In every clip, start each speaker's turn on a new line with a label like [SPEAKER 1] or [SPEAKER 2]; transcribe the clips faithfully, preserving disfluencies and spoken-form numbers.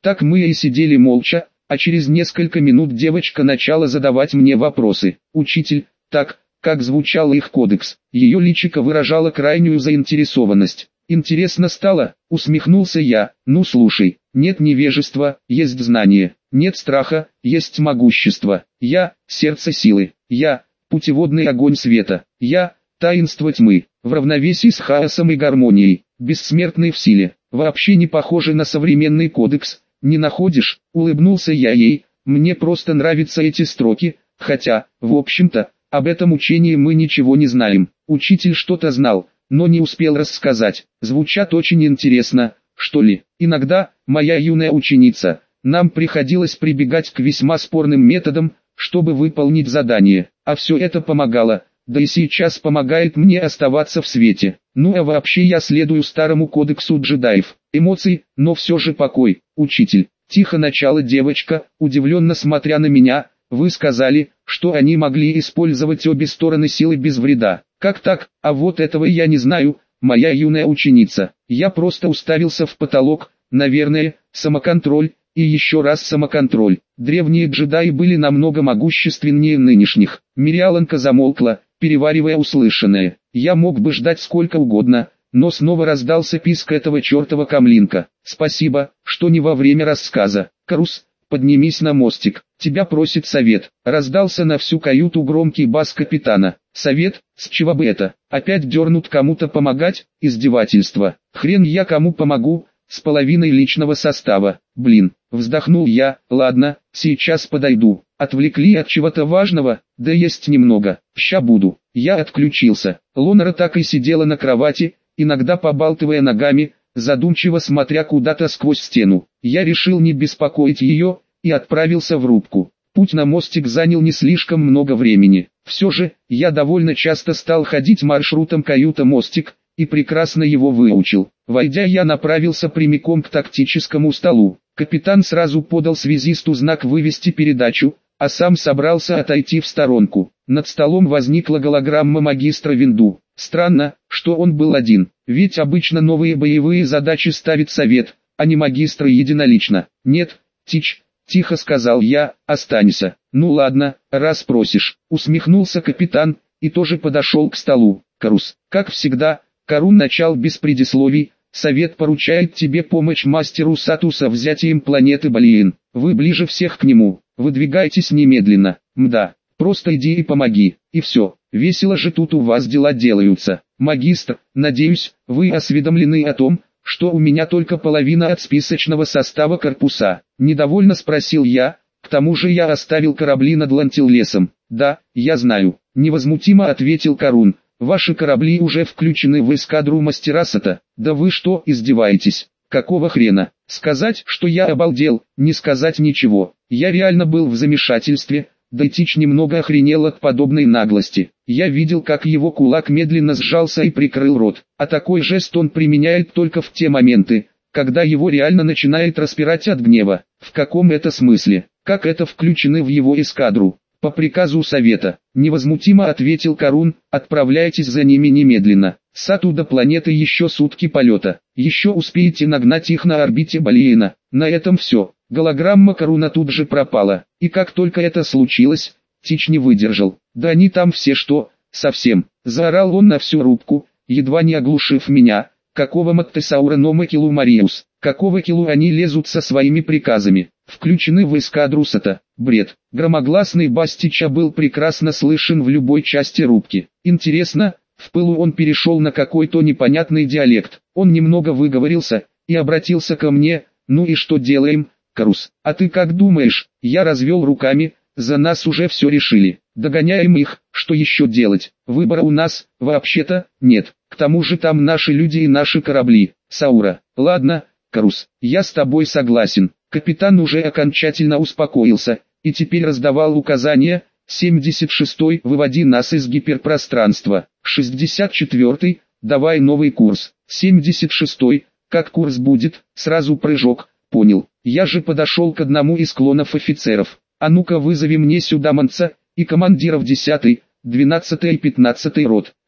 [SPEAKER 1] Так мы и сидели молча, а через несколько минут девочка начала задавать мне вопросы. Учитель, так, как звучал их кодекс, ее личико выражало крайнюю заинтересованность. Интересно стало, усмехнулся я. Ну слушай, нет невежества, есть знание, нет страха, есть могущество. Я – сердце силы, я – путеводный огонь света, я – таинство тьмы, в равновесии с хаосом и гармонией, бессмертный в силе, вообще не похожий на современный кодекс, не находишь? Улыбнулся я ей, мне просто нравятся эти строки, хотя, в общем-то, об этом учении мы ничего не знаем. Учитель что-то знал, но не успел рассказать. Звучат очень интересно, что ли. Иногда, моя юная ученица, нам приходилось прибегать к весьма спорным методам, чтобы выполнить задание, а все это помогало, да и сейчас помогает мне оставаться в свете. Ну а вообще я следую старому кодексу джедаев. Эмоции, но все же покой. Учитель, тихо начала девочка, удивленно смотря на меня. Вы сказали, что они могли использовать обе стороны силы без вреда. Как так? А вот этого я не знаю, моя юная ученица. Я просто уставился в потолок, наверное, самоконтроль, и еще раз самоконтроль. Древние джедаи были намного могущественнее нынешних. Мириаланка замолкла, переваривая услышанное. Я мог бы ждать сколько угодно, но снова раздался писк этого чертова камлинка. Спасибо, что не во время рассказа. Карус, поднимись на мостик, тебя просит совет. Раздался на всю каюту громкий бас капитана. Совет, с чего бы это? Опять дернут кому-то помогать? Издевательство. Хрен я кому помогу, с половиной личного состава. Блин, вздохнул я, ладно, сейчас подойду. Отвлекли от чего-то важного? Да есть немного, ща буду. Я отключился. Лонара так и сидела на кровати, иногда побалтывая ногами, задумчиво смотря куда-то сквозь стену. Я решил не беспокоить ее, и отправился в рубку. Путь на мостик занял не слишком много времени. Все же, я довольно часто стал ходить маршрутом каюта-мостик, и прекрасно его выучил. Войдя, я направился прямиком к тактическому столу. Капитан сразу подал связисту знак вывести передачу, а сам собрался отойти в сторонку. Над столом возникла голограмма магистра Винду. Странно, что он был один, ведь обычно новые боевые задачи ставит совет, а не магистры единолично. Нет, Тич, тихо сказал я, останься. Ну ладно, раз просишь, усмехнулся капитан, и тоже подошел к столу. Карус, как всегда, Карун начал без предисловий. Совет поручает тебе помощь мастеру Сату со взятием планеты Балиен. Вы ближе всех к нему, выдвигайтесь немедленно. Мда, просто иди и помоги, и все. Весело же тут у вас дела делаются. Магистр, надеюсь, вы осведомлены о том, что у меня только половина от списочного состава корпуса. Недовольно спросил я, к тому же я оставил корабли над Лантиллесом. Да, я знаю, невозмутимо ответил Карун. Ваши корабли уже включены в эскадру мастера Сата. Да вы что, издеваетесь? Какого хрена? Сказать, что я обалдел, не сказать ничего. Я реально был в замешательстве, да и Тич немного охренел от подобной наглости. Я видел, как его кулак медленно сжался и прикрыл рот. А такой жест он применяет только в те моменты, когда его реально начинает распирать от гнева. В каком это смысле? Как это включены в его эскадру? По приказу совета, невозмутимо ответил Карун, отправляйтесь за ними немедленно. Сату до планеты еще сутки полета, еще успеете нагнать их на орбите Балиена. На этом все, голограмма Каруна тут же пропала, и как только это случилось, Тич не выдержал. Да они там все что, совсем, заорал он на всю рубку, едва не оглушив меня. Какого Маттесаура Номакилу Мариус, какого килу они лезут со своими приказами, включены в эскадру Сата, бред. Громогласный бас Тича был прекрасно слышен в любой части рубки. Интересно, в пылу он перешел на какой-то непонятный диалект, он немного выговорился, и обратился ко мне, ну и что делаем, Карус, а ты как думаешь? Я развел руками, за нас уже все решили, догоняем их, что еще делать, выбора у нас, вообще-то, нет. К тому же там наши люди и наши корабли. Саура, ладно, Карус, я с тобой согласен. Капитан уже окончательно успокоился, и теперь раздавал указания. семьдесят шестой, выводи нас из гиперпространства. шестьдесят четвёртый, давай новый курс. семьдесят шестой, как курс будет, сразу прыжок, понял. Я же подошел к одному из клонов офицеров. А ну-ка вызови мне сюда манца, и командиров десятый, двенадцатый и пятнадцатый рот. Да,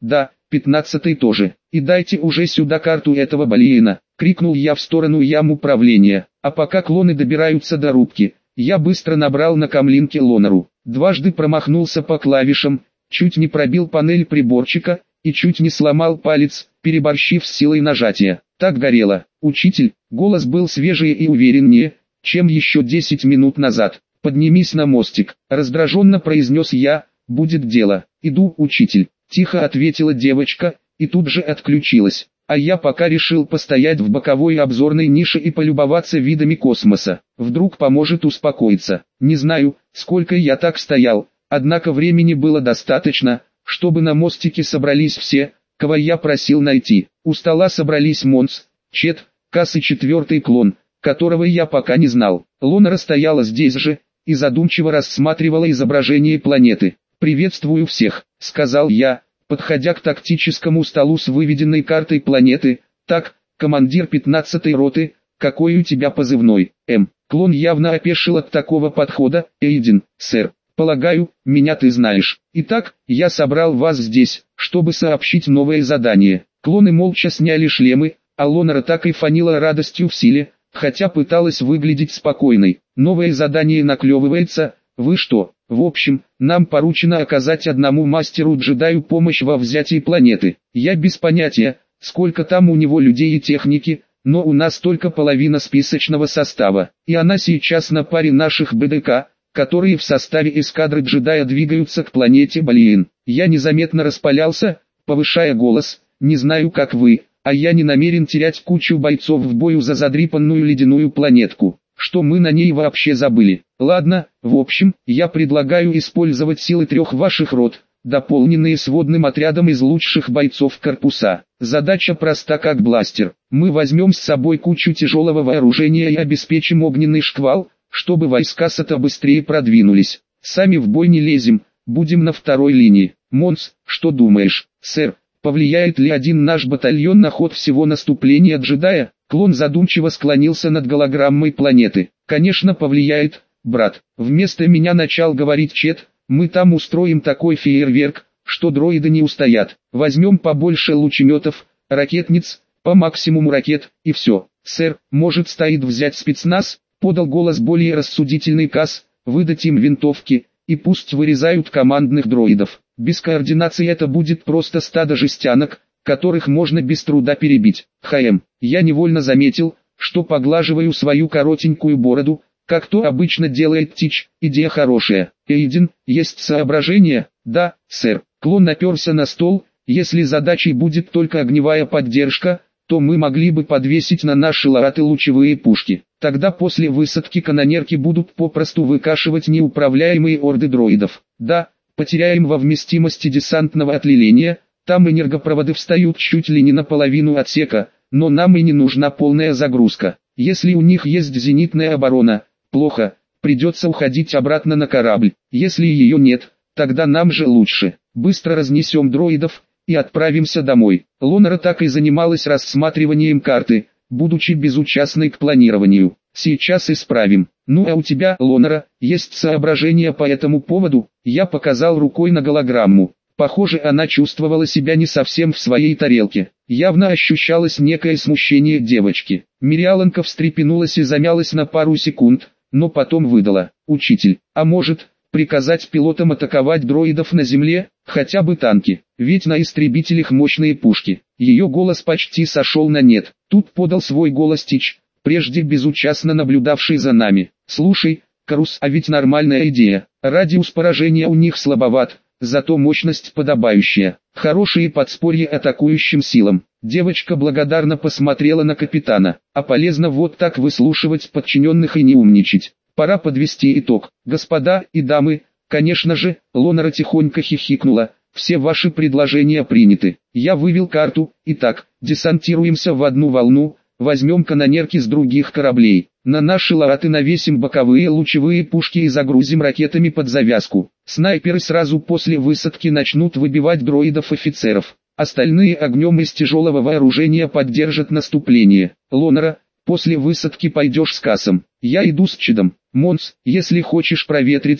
[SPEAKER 1] пятнадцатый тоже. И дайте уже сюда карту этого Балиена, крикнул я в сторону ям управления. А пока клоны добираются до рубки, я быстро набрал на камлинке Лонару. Дважды промахнулся по клавишам, чуть не пробил панель приборчика и чуть не сломал палец, переборщив с силой нажатия. Так горело. Учитель, голос был свежее и увереннее, чем еще десять минут назад. «Поднимись на мостик», — раздраженно произнес я, — «будет дело». «Иду, учитель», — тихо ответила девочка, и тут же отключилась. А я пока решил постоять в боковой обзорной нише и полюбоваться видами космоса. Вдруг поможет успокоиться. Не знаю, сколько я так стоял, однако времени было достаточно, чтобы на мостике собрались все, кого я просил найти. У стола собрались Монс, Чет, Касс и четвертый клон, которого я пока не знал. Лонара стояла здесь же и задумчиво рассматривала изображение планеты. «Приветствую всех», — сказал я, подходя к тактическому столу с выведенной картой планеты. «Так, командир пятнадцатой роты, какой у тебя позывной?» «М». Клон явно опешил от такого подхода. «Эйден, сэр. Полагаю, меня ты знаешь. Итак, я собрал вас здесь, чтобы сообщить новое задание». Клоны молча сняли шлемы, а Лонара так и фанила радостью в силе, хотя пыталась выглядеть спокойной. «Новое задание наклевывается. Вы что? В общем, нам поручено оказать одному мастеру-джедаю помощь во взятии планеты. Я без понятия, сколько там у него людей и техники, но у нас только половина списочного состава, и она сейчас на паре наших БДК, которые в составе эскадры джедая двигаются к планете Балиен». Я незаметно распалялся, повышая голос. «Не знаю, как вы, а я не намерен терять кучу бойцов в бою за задрипанную ледяную планетку. Что мы на ней вообще забыли? Ладно, в общем, я предлагаю использовать силы трех ваших рот, дополненные сводным отрядом из лучших бойцов корпуса. Задача проста как бластер. Мы возьмем с собой кучу тяжелого вооружения и обеспечим огненный шквал, чтобы войска САТа быстрее продвинулись. Сами в бой не лезем, будем на второй линии. Монс, что думаешь, сэр? Повлияет ли один наш батальон на ход всего наступления джедая?» Клон задумчиво склонился над голограммой планеты. «Конечно повлияет, брат. Вместо меня начал говорить Чет, мы там устроим такой фейерверк, что дроиды не устоят. Возьмем побольше лучеметов, ракетниц, по максимуму ракет, и все. Сэр, может стоит взять спецназ?» Подал голос более рассудительный Касс. «Выдать им винтовки, и пусть вырезают командных дроидов. Без координации это будет просто стадо жестянок, которых можно без труда перебить». «ХМ». Я невольно заметил, что поглаживаю свою коротенькую бороду, как то обычно делает Тич. «Идея хорошая. Эйден, есть соображения?» «Да, сэр». Клон наперся на стол. «Если задачей будет только огневая поддержка, то мы могли бы подвесить на наши лараты лучевые пушки. Тогда после высадки канонерки будут попросту выкашивать неуправляемые орды дроидов. Да, потеряем во вместимости десантного отлеления, там энергопроводы встают чуть ли не наполовину отсека, но нам и не нужна полная загрузка. Если у них есть зенитная оборона, плохо, придется уходить обратно на корабль. Если ее нет, тогда нам же лучше. Быстро разнесем дроидов и отправимся домой». Лонара так и занималась рассматриванием карты, будучи безучастной к планированию. «Сейчас исправим. Ну а у тебя, Лонара, есть соображения по этому поводу?» Я показал рукой на голограмму. Похоже, она чувствовала себя не совсем в своей тарелке. Явно ощущалось некое смущение девочки. Мириаланка встрепенулась и замялась на пару секунд, но потом выдала: «Учитель, а может, приказать пилотам атаковать дроидов на земле, хотя бы танки, ведь на истребителях мощные пушки». Ее голос почти сошел на нет. Тут подал свой голос Тич, прежде безучастно наблюдавший за нами. «Слушай, Карус, а ведь нормальная идея. Радиус поражения у них слабоват, зато мощность подобающая. Хорошие подспорья атакующим силам». Девочка благодарно посмотрела на капитана. «А полезно вот так выслушивать подчиненных и не умничать. Пора подвести итог. Господа и дамы, конечно же», Лонара тихонько хихикнула, «все ваши предложения приняты. Я вывел карту. Итак, десантируемся в одну волну, возьмем канонерки с других кораблей. На наши лараты навесим боковые лучевые пушки и загрузим ракетами под завязку. Снайперы сразу после высадки начнут выбивать дроидов-офицеров. Остальные огнем из тяжелого вооружения поддержат наступление. Лонара, после высадки пойдешь с Кассом. Я иду с Чедом. Монс, если хочешь проветриться,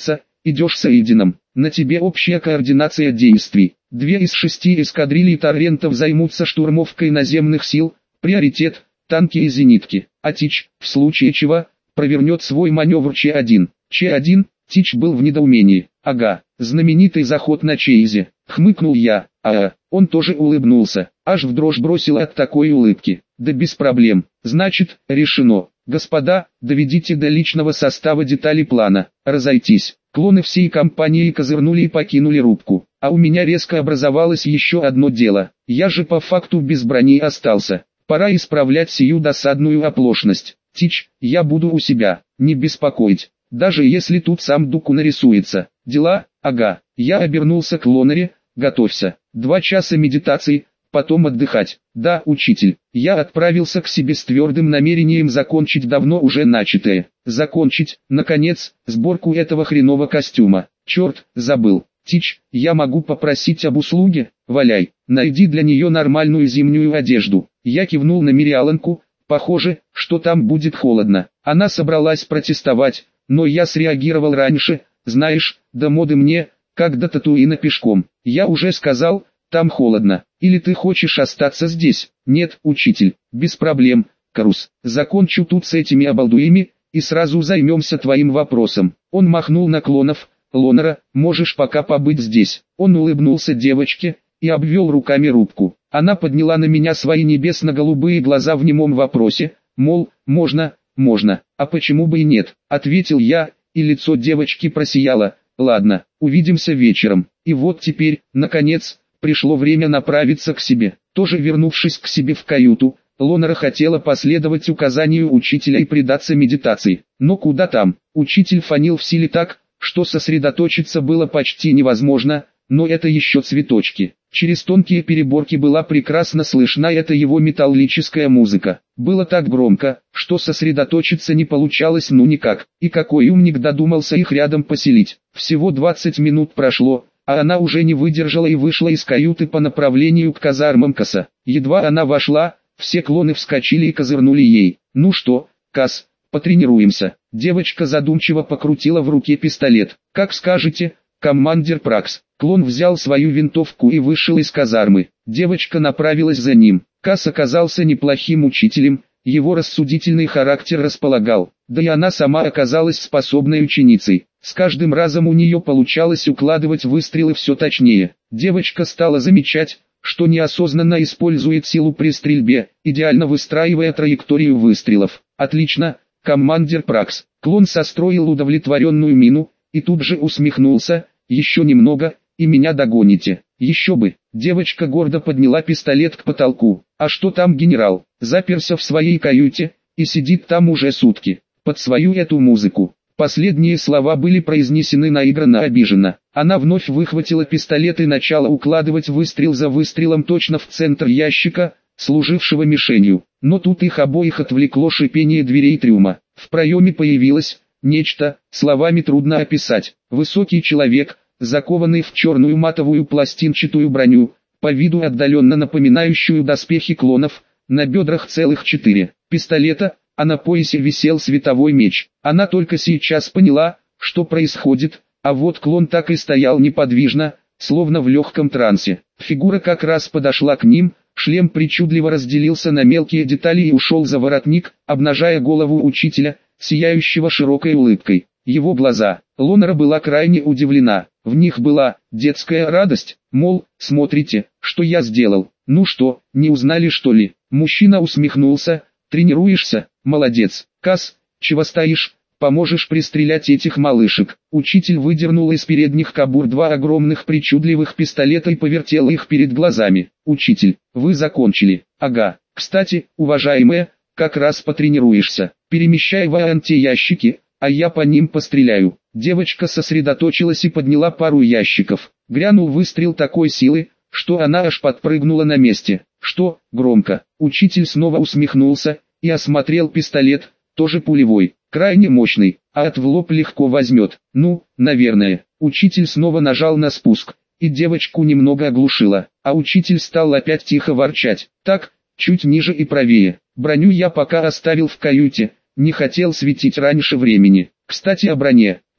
[SPEAKER 1] идешь соедином. На тебе общая координация действий. Две из шести эскадрилий торрентов займутся штурмовкой наземных сил, приоритет – танки и зенитки. А Тич, в случае чего, провернет свой маневр Ч один. Ч один, Тич был в недоумении. Ага, знаменитый заход на Чейзе. Хмыкнул я, а, он тоже улыбнулся, аж в дрожь бросила от такой улыбки. Да без проблем, значит, решено. Господа, доведите до личного состава детали плана. Разойтись. Клоны всей компании козырнули и покинули рубку. А у меня резко образовалось еще одно дело. Я же по факту без брони остался. Пора исправлять сию досадную оплошность. Тич, я буду у себя, не беспокоить. Даже если тут сам Дуку нарисуется. Дела, ага. Я обернулся к Лонаре, готовься. Два часа медитации, потом отдыхать. Да, учитель. Я отправился к себе с твердым намерением закончить давно уже начатое. Закончить, наконец, сборку этого хренового костюма. Черт, забыл. Тич, я могу попросить об услуге? Валяй, найди для нее нормальную зимнюю одежду. Я кивнул на Мириаланку, похоже, что там будет холодно. Она собралась протестовать, но я среагировал раньше, знаешь, до моды мне, как до Татуина пешком. Я уже сказал, там холодно. Или ты хочешь остаться здесь? Нет, учитель, без проблем, Карус. Закончу тут с этими обалдуями, и сразу займемся твоим вопросом. Он махнул на клонов. Лонара, можешь пока побыть здесь. Он улыбнулся девочке и обвел руками рубку. Она подняла на меня свои небесно-голубые глаза в немом вопросе, мол, можно, можно, а почему бы и нет, ответил я, и лицо девочки просияло. Ладно, увидимся вечером. И вот теперь, наконец, пришло время направиться к себе. Тоже вернувшись к себе в каюту, Лонара хотела последовать указанию учителя и предаться медитации. Но куда там, учитель фонил в силе так, что сосредоточиться было почти невозможно, но это еще цветочки. Через тонкие переборки была прекрасно слышна эта его металлическая музыка. Было так громко, что сосредоточиться не получалось ну никак. И какой умник додумался их рядом поселить. Всего двадцать минут прошло, а она уже не выдержала и вышла из каюты по направлению к казармам Каса. Едва она вошла, все клоны вскочили и козырнули ей. «Ну что, Кас, потренируемся». Девочка задумчиво покрутила в руке пистолет. «Как скажете, командир Пракс». Клон взял свою винтовку и вышел из казармы. Девочка направилась за ним. Кас оказался неплохим учителем, его рассудительный характер располагал. Да и она сама оказалась способной ученицей. С каждым разом у нее получалось укладывать выстрелы все точнее. Девочка стала замечать, что неосознанно использует силу при стрельбе, идеально выстраивая траекторию выстрелов. «Отлично, командир Пракс». Клон состроил удовлетворенную мину, и тут же усмехнулся. «Еще немного, и меня догоните». «Еще бы». Девочка гордо подняла пистолет к потолку. «А что там генерал? Заперся в своей каюте, и сидит там уже сутки. Под свою эту музыку». Последние слова были произнесены наигранно обиженно. Она вновь выхватила пистолет и начала укладывать выстрел за выстрелом точно в центр ящика, служившего мишенью. Но тут их обоих отвлекло шипение дверей трюма. В проеме появилось нечто, словами трудно описать. Высокий человек, закованный в черную матовую пластинчатую броню, по виду отдаленно напоминающую доспехи клонов, на бедрах целых четыре пистолета, а на поясе висел световой меч. Она только сейчас поняла, что происходит, а вот клон так и стоял неподвижно, словно в легком трансе. Фигура как раз подошла к ним, шлем причудливо разделился на мелкие детали и ушел за воротник, обнажая голову учителя, сияющего широкой улыбкой. Его глаза. Лонара была крайне удивлена. В них была детская радость, мол, смотрите, что я сделал. Ну что, не узнали что ли? Мужчина усмехнулся. Тренируешься? Молодец. Кас, чего стоишь? Поможешь пристрелять этих малышек. Учитель выдернул из передних кобур два огромных причудливых пистолета и повертел их перед глазами. Учитель, вы закончили. Ага. Кстати, уважаемая, как раз потренируешься. Перемещай в антиящики, а я по ним постреляю. Девочка сосредоточилась и подняла пару ящиков. Грянул выстрел такой силы, что она аж подпрыгнула на месте. Что, громко? Учитель снова усмехнулся и осмотрел пистолет, тоже пулевой, крайне мощный, а от в лоб легко возьмет. Ну, наверное. Учитель снова нажал на спуск, и девочку немного оглушило, а учитель стал опять тихо ворчать. Так, чуть ниже и правее. Броню я пока оставил в каюте, не хотел светить раньше времени. Кстати о броне.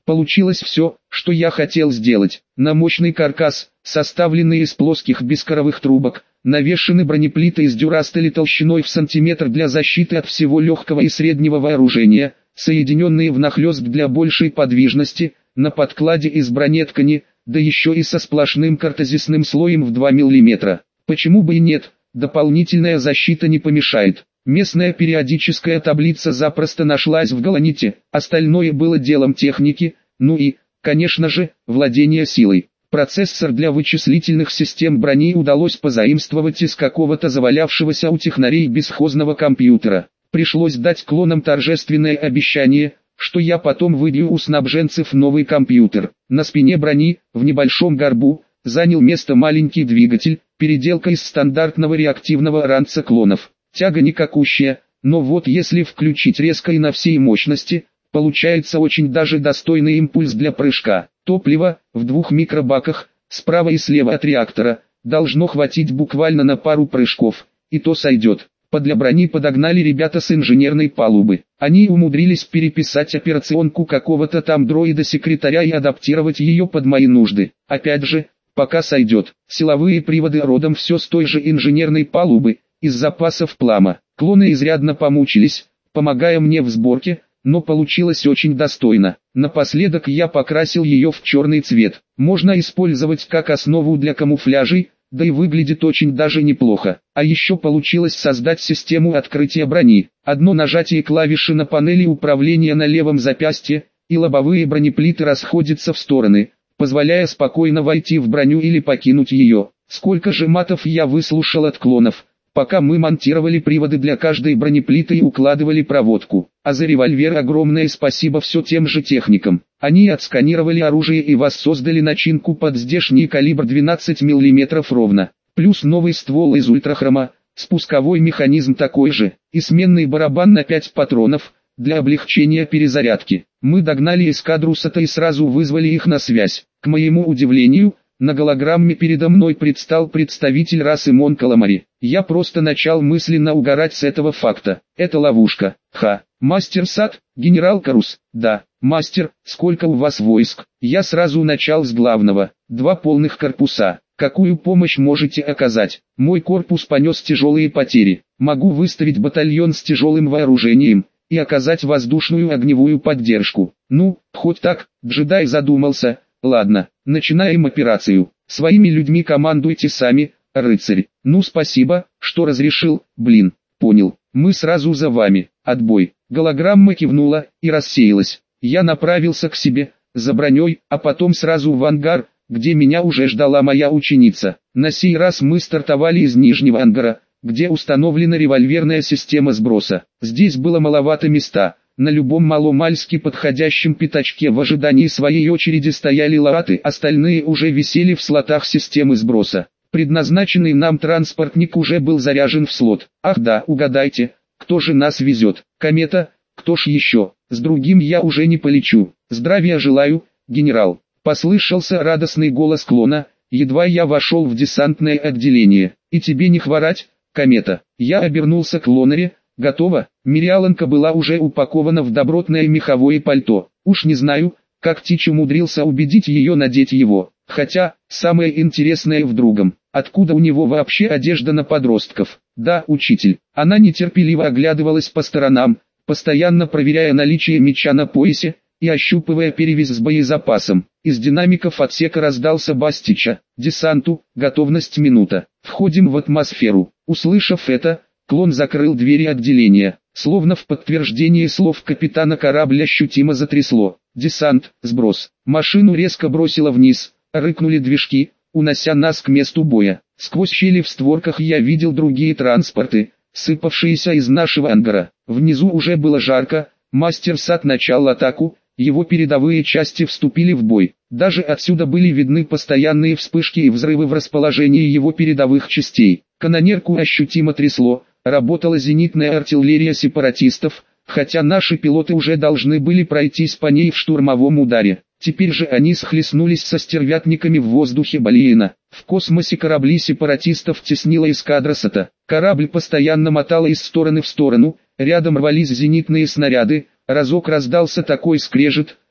[SPEAKER 1] Получилось все, что я хотел сделать. На мощный каркас, составленный из плоских бескоровых трубок, навешаны бронеплиты из дюрастали толщиной в сантиметр для защиты от всего легкого и среднего вооружения, соединенные внахлёст для большей подвижности, на подкладе из бронеткани, да еще и со сплошным картезисным слоем в два миллиметра. Почему бы и нет, дополнительная защита не помешает. Местная периодическая таблица запросто нашлась в галаните, остальное было делом техники, ну и, конечно же, владение силой. Процессор для вычислительных систем брони удалось позаимствовать из какого-то завалявшегося у технарей бесхозного компьютера. Пришлось дать клонам торжественное обещание, что я потом выбью у снабженцев новый компьютер. На спине брони, в небольшом горбу, занял место маленький двигатель, переделка из стандартного реактивного ранца клонов. Тяга никакущая, но вот если включить резко и на всей мощности, получается очень даже достойный импульс для прыжка. Топливо, в двух микробаках, справа и слева от реактора, должно хватить буквально на пару прыжков, и то сойдет. Подле брони подогнали ребята с инженерной палубы. Они умудрились переписать операционку какого-то там дроида-секретаря и адаптировать ее под мои нужды. Опять же, пока сойдет. Силовые приводы родом все с той же инженерной палубы, из запасов плама. Клоны изрядно помучились, помогая мне в сборке, но получилось очень достойно. Напоследок я покрасил ее в черный цвет. Можно использовать как основу для камуфляжей, да и выглядит очень даже неплохо. А еще получилось создать систему открытия брони. Одно нажатие клавиши на панели управления на левом запястье, и лобовые бронеплиты расходятся в стороны, позволяя спокойно войти в броню или покинуть ее. Сколько же матов я выслушал от клонов, пока мы монтировали приводы для каждой бронеплиты и укладывали проводку. А за револьвер огромное спасибо все тем же техникам. Они отсканировали оружие и воссоздали начинку под здешний калибр двенадцать миллиметров ровно. Плюс новый ствол из ультрахрома, спусковой механизм такой же, и сменный барабан на пять патронов, для облегчения перезарядки. Мы догнали эскадру САТа и сразу вызвали их на связь. К моему удивлению, на голограмме передо мной предстал представитель расы Мон Каламари. Я просто начал мысленно угорать с этого факта. Это ловушка. Ха. Мастер САТ, генерал Карус. Да. Мастер, сколько у вас войск? Я сразу начал с главного. Два полных корпуса. Какую помощь можете оказать? Мой корпус понес тяжелые потери. Могу выставить батальон с тяжелым вооружением и оказать воздушную огневую поддержку. Ну, хоть так. Джедай задумался. Ладно, начинаем операцию. Своими людьми командуйте сами, рыцарь. Ну спасибо, что разрешил, блин, понял. Мы сразу за вами. Отбой. Голограмма кивнула и рассеялась. Я направился к себе, за броней, а потом сразу в ангар, где меня уже ждала моя ученица. На сей раз мы стартовали из нижнего ангара, где установлена револьверная система сброса. Здесь было маловато места. На любом маломальски подходящем пятачке в ожидании своей очереди стояли лааты, остальные уже висели в слотах системы сброса. Предназначенный нам транспортник уже был заряжен в слот. Ах да, угадайте, кто же нас везет? Комета, кто ж еще? С другим я уже не полечу. Здравия желаю, генерал. Послышался радостный голос клона, едва я вошел в десантное отделение. И тебе не хворать, комета. Я обернулся к Лонаре. Готово. Мириаланка была уже упакована в добротное меховое пальто. Уж не знаю, как Тич умудрился убедить ее надеть его. Хотя, самое интересное в другом. Откуда у него вообще одежда на подростков? Да, учитель. Она нетерпеливо оглядывалась по сторонам, постоянно проверяя наличие меча на поясе и ощупывая перевязь с боезапасом. Из динамиков отсека раздался бас Тича. Десанту, готовность минута. Входим в атмосферу. Услышав это, клон закрыл двери отделения. Словно в подтверждение слов капитана корабль ощутимо затрясло. Десант, сброс. Машину резко бросило вниз, рыкнули движки, унося нас к месту боя. Сквозь щели в створках я видел другие транспорты, сыпавшиеся из нашего ангара. Внизу уже было жарко, мастер САТ начал атаку, его передовые части вступили в бой. Даже отсюда были видны постоянные вспышки и взрывы в расположении его передовых частей. Канонерку ощутимо трясло. Работала зенитная артиллерия сепаратистов, хотя наши пилоты уже должны были пройтись по ней в штурмовом ударе. Теперь же они схлестнулись со стервятниками в воздухе Балиена. В космосе корабли сепаратистов теснила эскадра САТа. Корабль постоянно мотала из стороны в сторону, рядом рвались зенитные снаряды, разок раздался такой скрежет,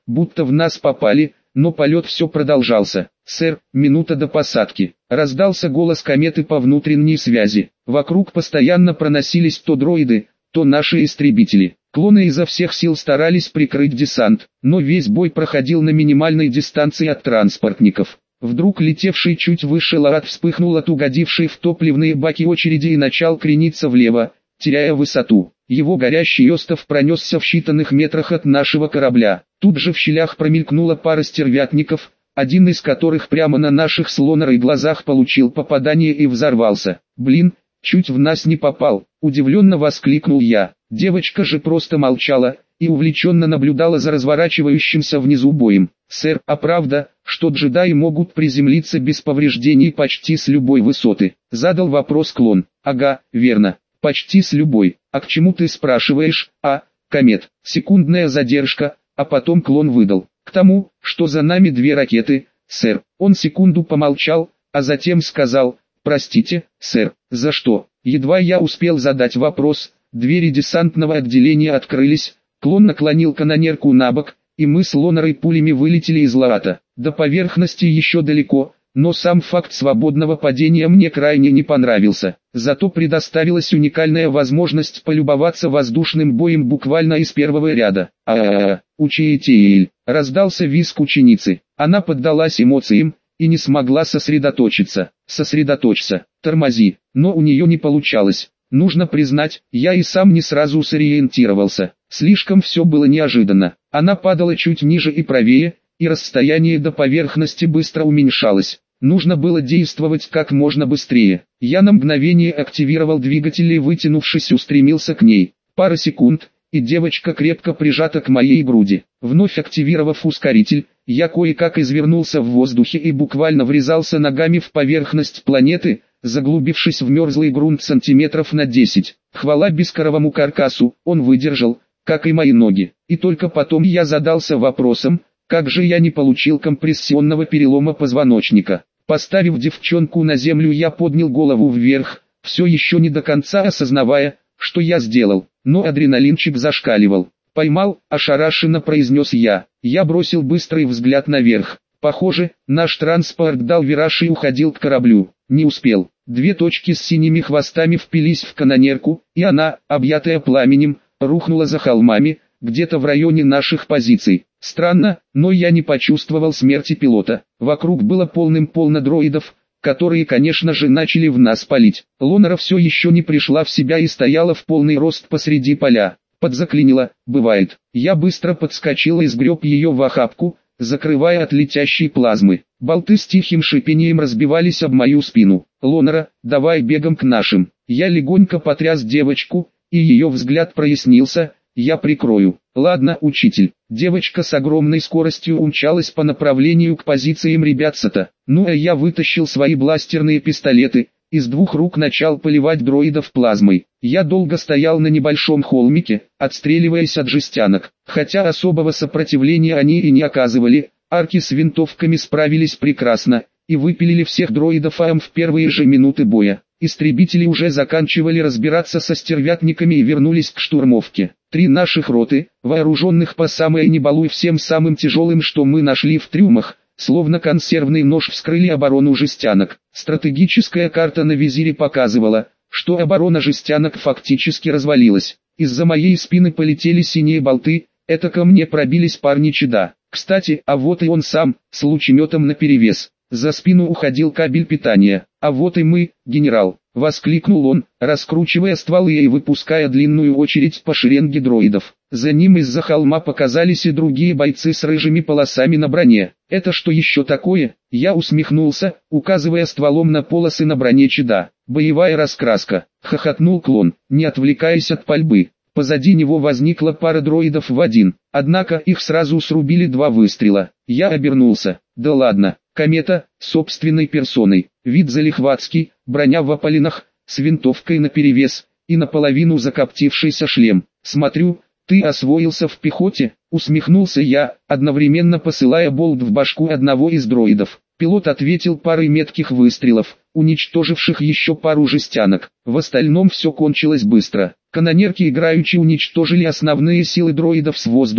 [SPEAKER 1] будто в нас попали, но полет все продолжался. «Сэр, минута до посадки», — раздался голос кометы по внутренней связи. Вокруг постоянно проносились то дроиды, то наши истребители. Клоны изо всех сил старались прикрыть десант, но весь бой проходил на минимальной дистанции от транспортников. Вдруг летевший чуть выше Лаат вспыхнул от угодившей в топливные баки очереди и начал крениться влево, теряя высоту. Его горящий остов пронесся в считанных метрах от нашего корабля. Тут же в щелях промелькнула пара стервятников, один из которых прямо на наших с Лонерой глазах получил попадание и взорвался. «Блин, чуть в нас не попал», — удивленно воскликнул я. Девочка же просто молчала и увлеченно наблюдала за разворачивающимся внизу боем. «Сэр, а правда, что джедаи могут приземлиться без повреждений почти с любой высоты?» — задал вопрос клон. «Ага, верно, почти с любой. А к чему ты спрашиваешь, а, комет?» Секундная задержка, а потом клон выдал. «К тому, что за нами две ракеты, сэр». Он секунду помолчал, а затем сказал: «Простите, сэр, за что?» Едва я успел задать вопрос, двери десантного отделения открылись, клон наклонил канонерку на бок, и мы с Лонерой пулями вылетели из Лаата. До поверхности еще далеко, но сам факт свободного падения мне крайне не понравился. Зато предоставилась уникальная возможность полюбоваться воздушным боем буквально из первого ряда. «А-а-а, учитель!» — раздался визг ученицы. Она поддалась эмоциям и не смогла сосредоточиться. «Сосредоточься, тормози!» Но у нее не получалось. Нужно признать, я и сам не сразу сориентировался. Слишком все было неожиданно. Она падала чуть ниже и правее, и расстояние до поверхности быстро уменьшалось. Нужно было действовать как можно быстрее. Я на мгновение активировал двигатель и, вытянувшись, устремился к ней. Пара секунд, и девочка крепко прижата к моей груди. Вновь активировав ускоритель, я кое-как извернулся в воздухе и буквально врезался ногами в поверхность планеты, заглубившись в мерзлый грунт сантиметров на десять. Хвала бескоровому каркасу, он выдержал, как и мои ноги. И только потом я задался вопросом, как же я не получил компрессионного перелома позвоночника. Поставив девчонку на землю, я поднял голову вверх, все еще не до конца осознавая, что я сделал, но адреналинчик зашкаливал. «Поймал», — ошарашенно произнес я. Я бросил быстрый взгляд наверх. Похоже, наш транспорт дал вираж и уходил к кораблю. Не успел. Две точки с синими хвостами впились в канонерку, и она, объятая пламенем, рухнула за холмами, где-то в районе наших позиций. Странно, но я не почувствовал смерти пилота. Вокруг было полным-полно дроидов, которые, конечно же, начали в нас палить. Лонера все еще не пришла в себя и стояла в полный рост посреди поля. Подзаклинило, бывает. Я быстро подскочил и сгреб ее в охапку, закрывая от летящей плазмы. Болты с тихим шипением разбивались об мою спину. «Лонера, давай бегом к нашим». Я легонько потряс девочку, и ее взгляд прояснился. «Я прикрою». «Ладно, учитель». Девочка с огромной скоростью умчалась по направлению к позициям ребят-сата. Ну а я вытащил свои бластерные пистолеты, из двух рук начал поливать дроидов плазмой. Я долго стоял на небольшом холмике, отстреливаясь от жестянок. Хотя особого сопротивления они и не оказывали, арки с винтовками справились прекрасно, и выпилили всех дроидов АМ в первые же минуты боя. Истребители уже заканчивали разбираться со стервятниками и вернулись к штурмовке. Три наших роты, вооруженных по самое не балуй всем самым тяжелым, что мы нашли в трюмах, словно консервный нож, вскрыли оборону жестянок. Стратегическая карта на визире показывала, что оборона жестянок фактически развалилась. Из-за моей спины полетели синие болты, это ко мне пробились парни чуда. Кстати, а вот и он сам, с лучеметом наперевес. За спину уходил кабель питания. «А вот и мы, генерал!» — воскликнул он, раскручивая стволы и выпуская длинную очередь по шеренге дроидов. За ним из-за холма показались и другие бойцы с рыжими полосами на броне. «Это что еще такое?» — я усмехнулся, указывая стволом на полосы на броне чуда. «Боевая раскраска!» — хохотнул клон, не отвлекаясь от пальбы. Позади него возникла пара дроидов в один, однако их сразу срубили два выстрела. Я обернулся. «Да ладно!» Комета, собственной персоной, вид залихватский, броня в опалинах, с винтовкой наперевес, и наполовину закоптившийся шлем. «Смотрю, ты освоился в пехоте», — усмехнулся я, одновременно посылая болт в башку одного из дроидов. Пилот ответил парой метких выстрелов, уничтоживших еще пару жестянок. В остальном все кончилось быстро. Канонерки играючи уничтожили основные силы дроидов с воздуха,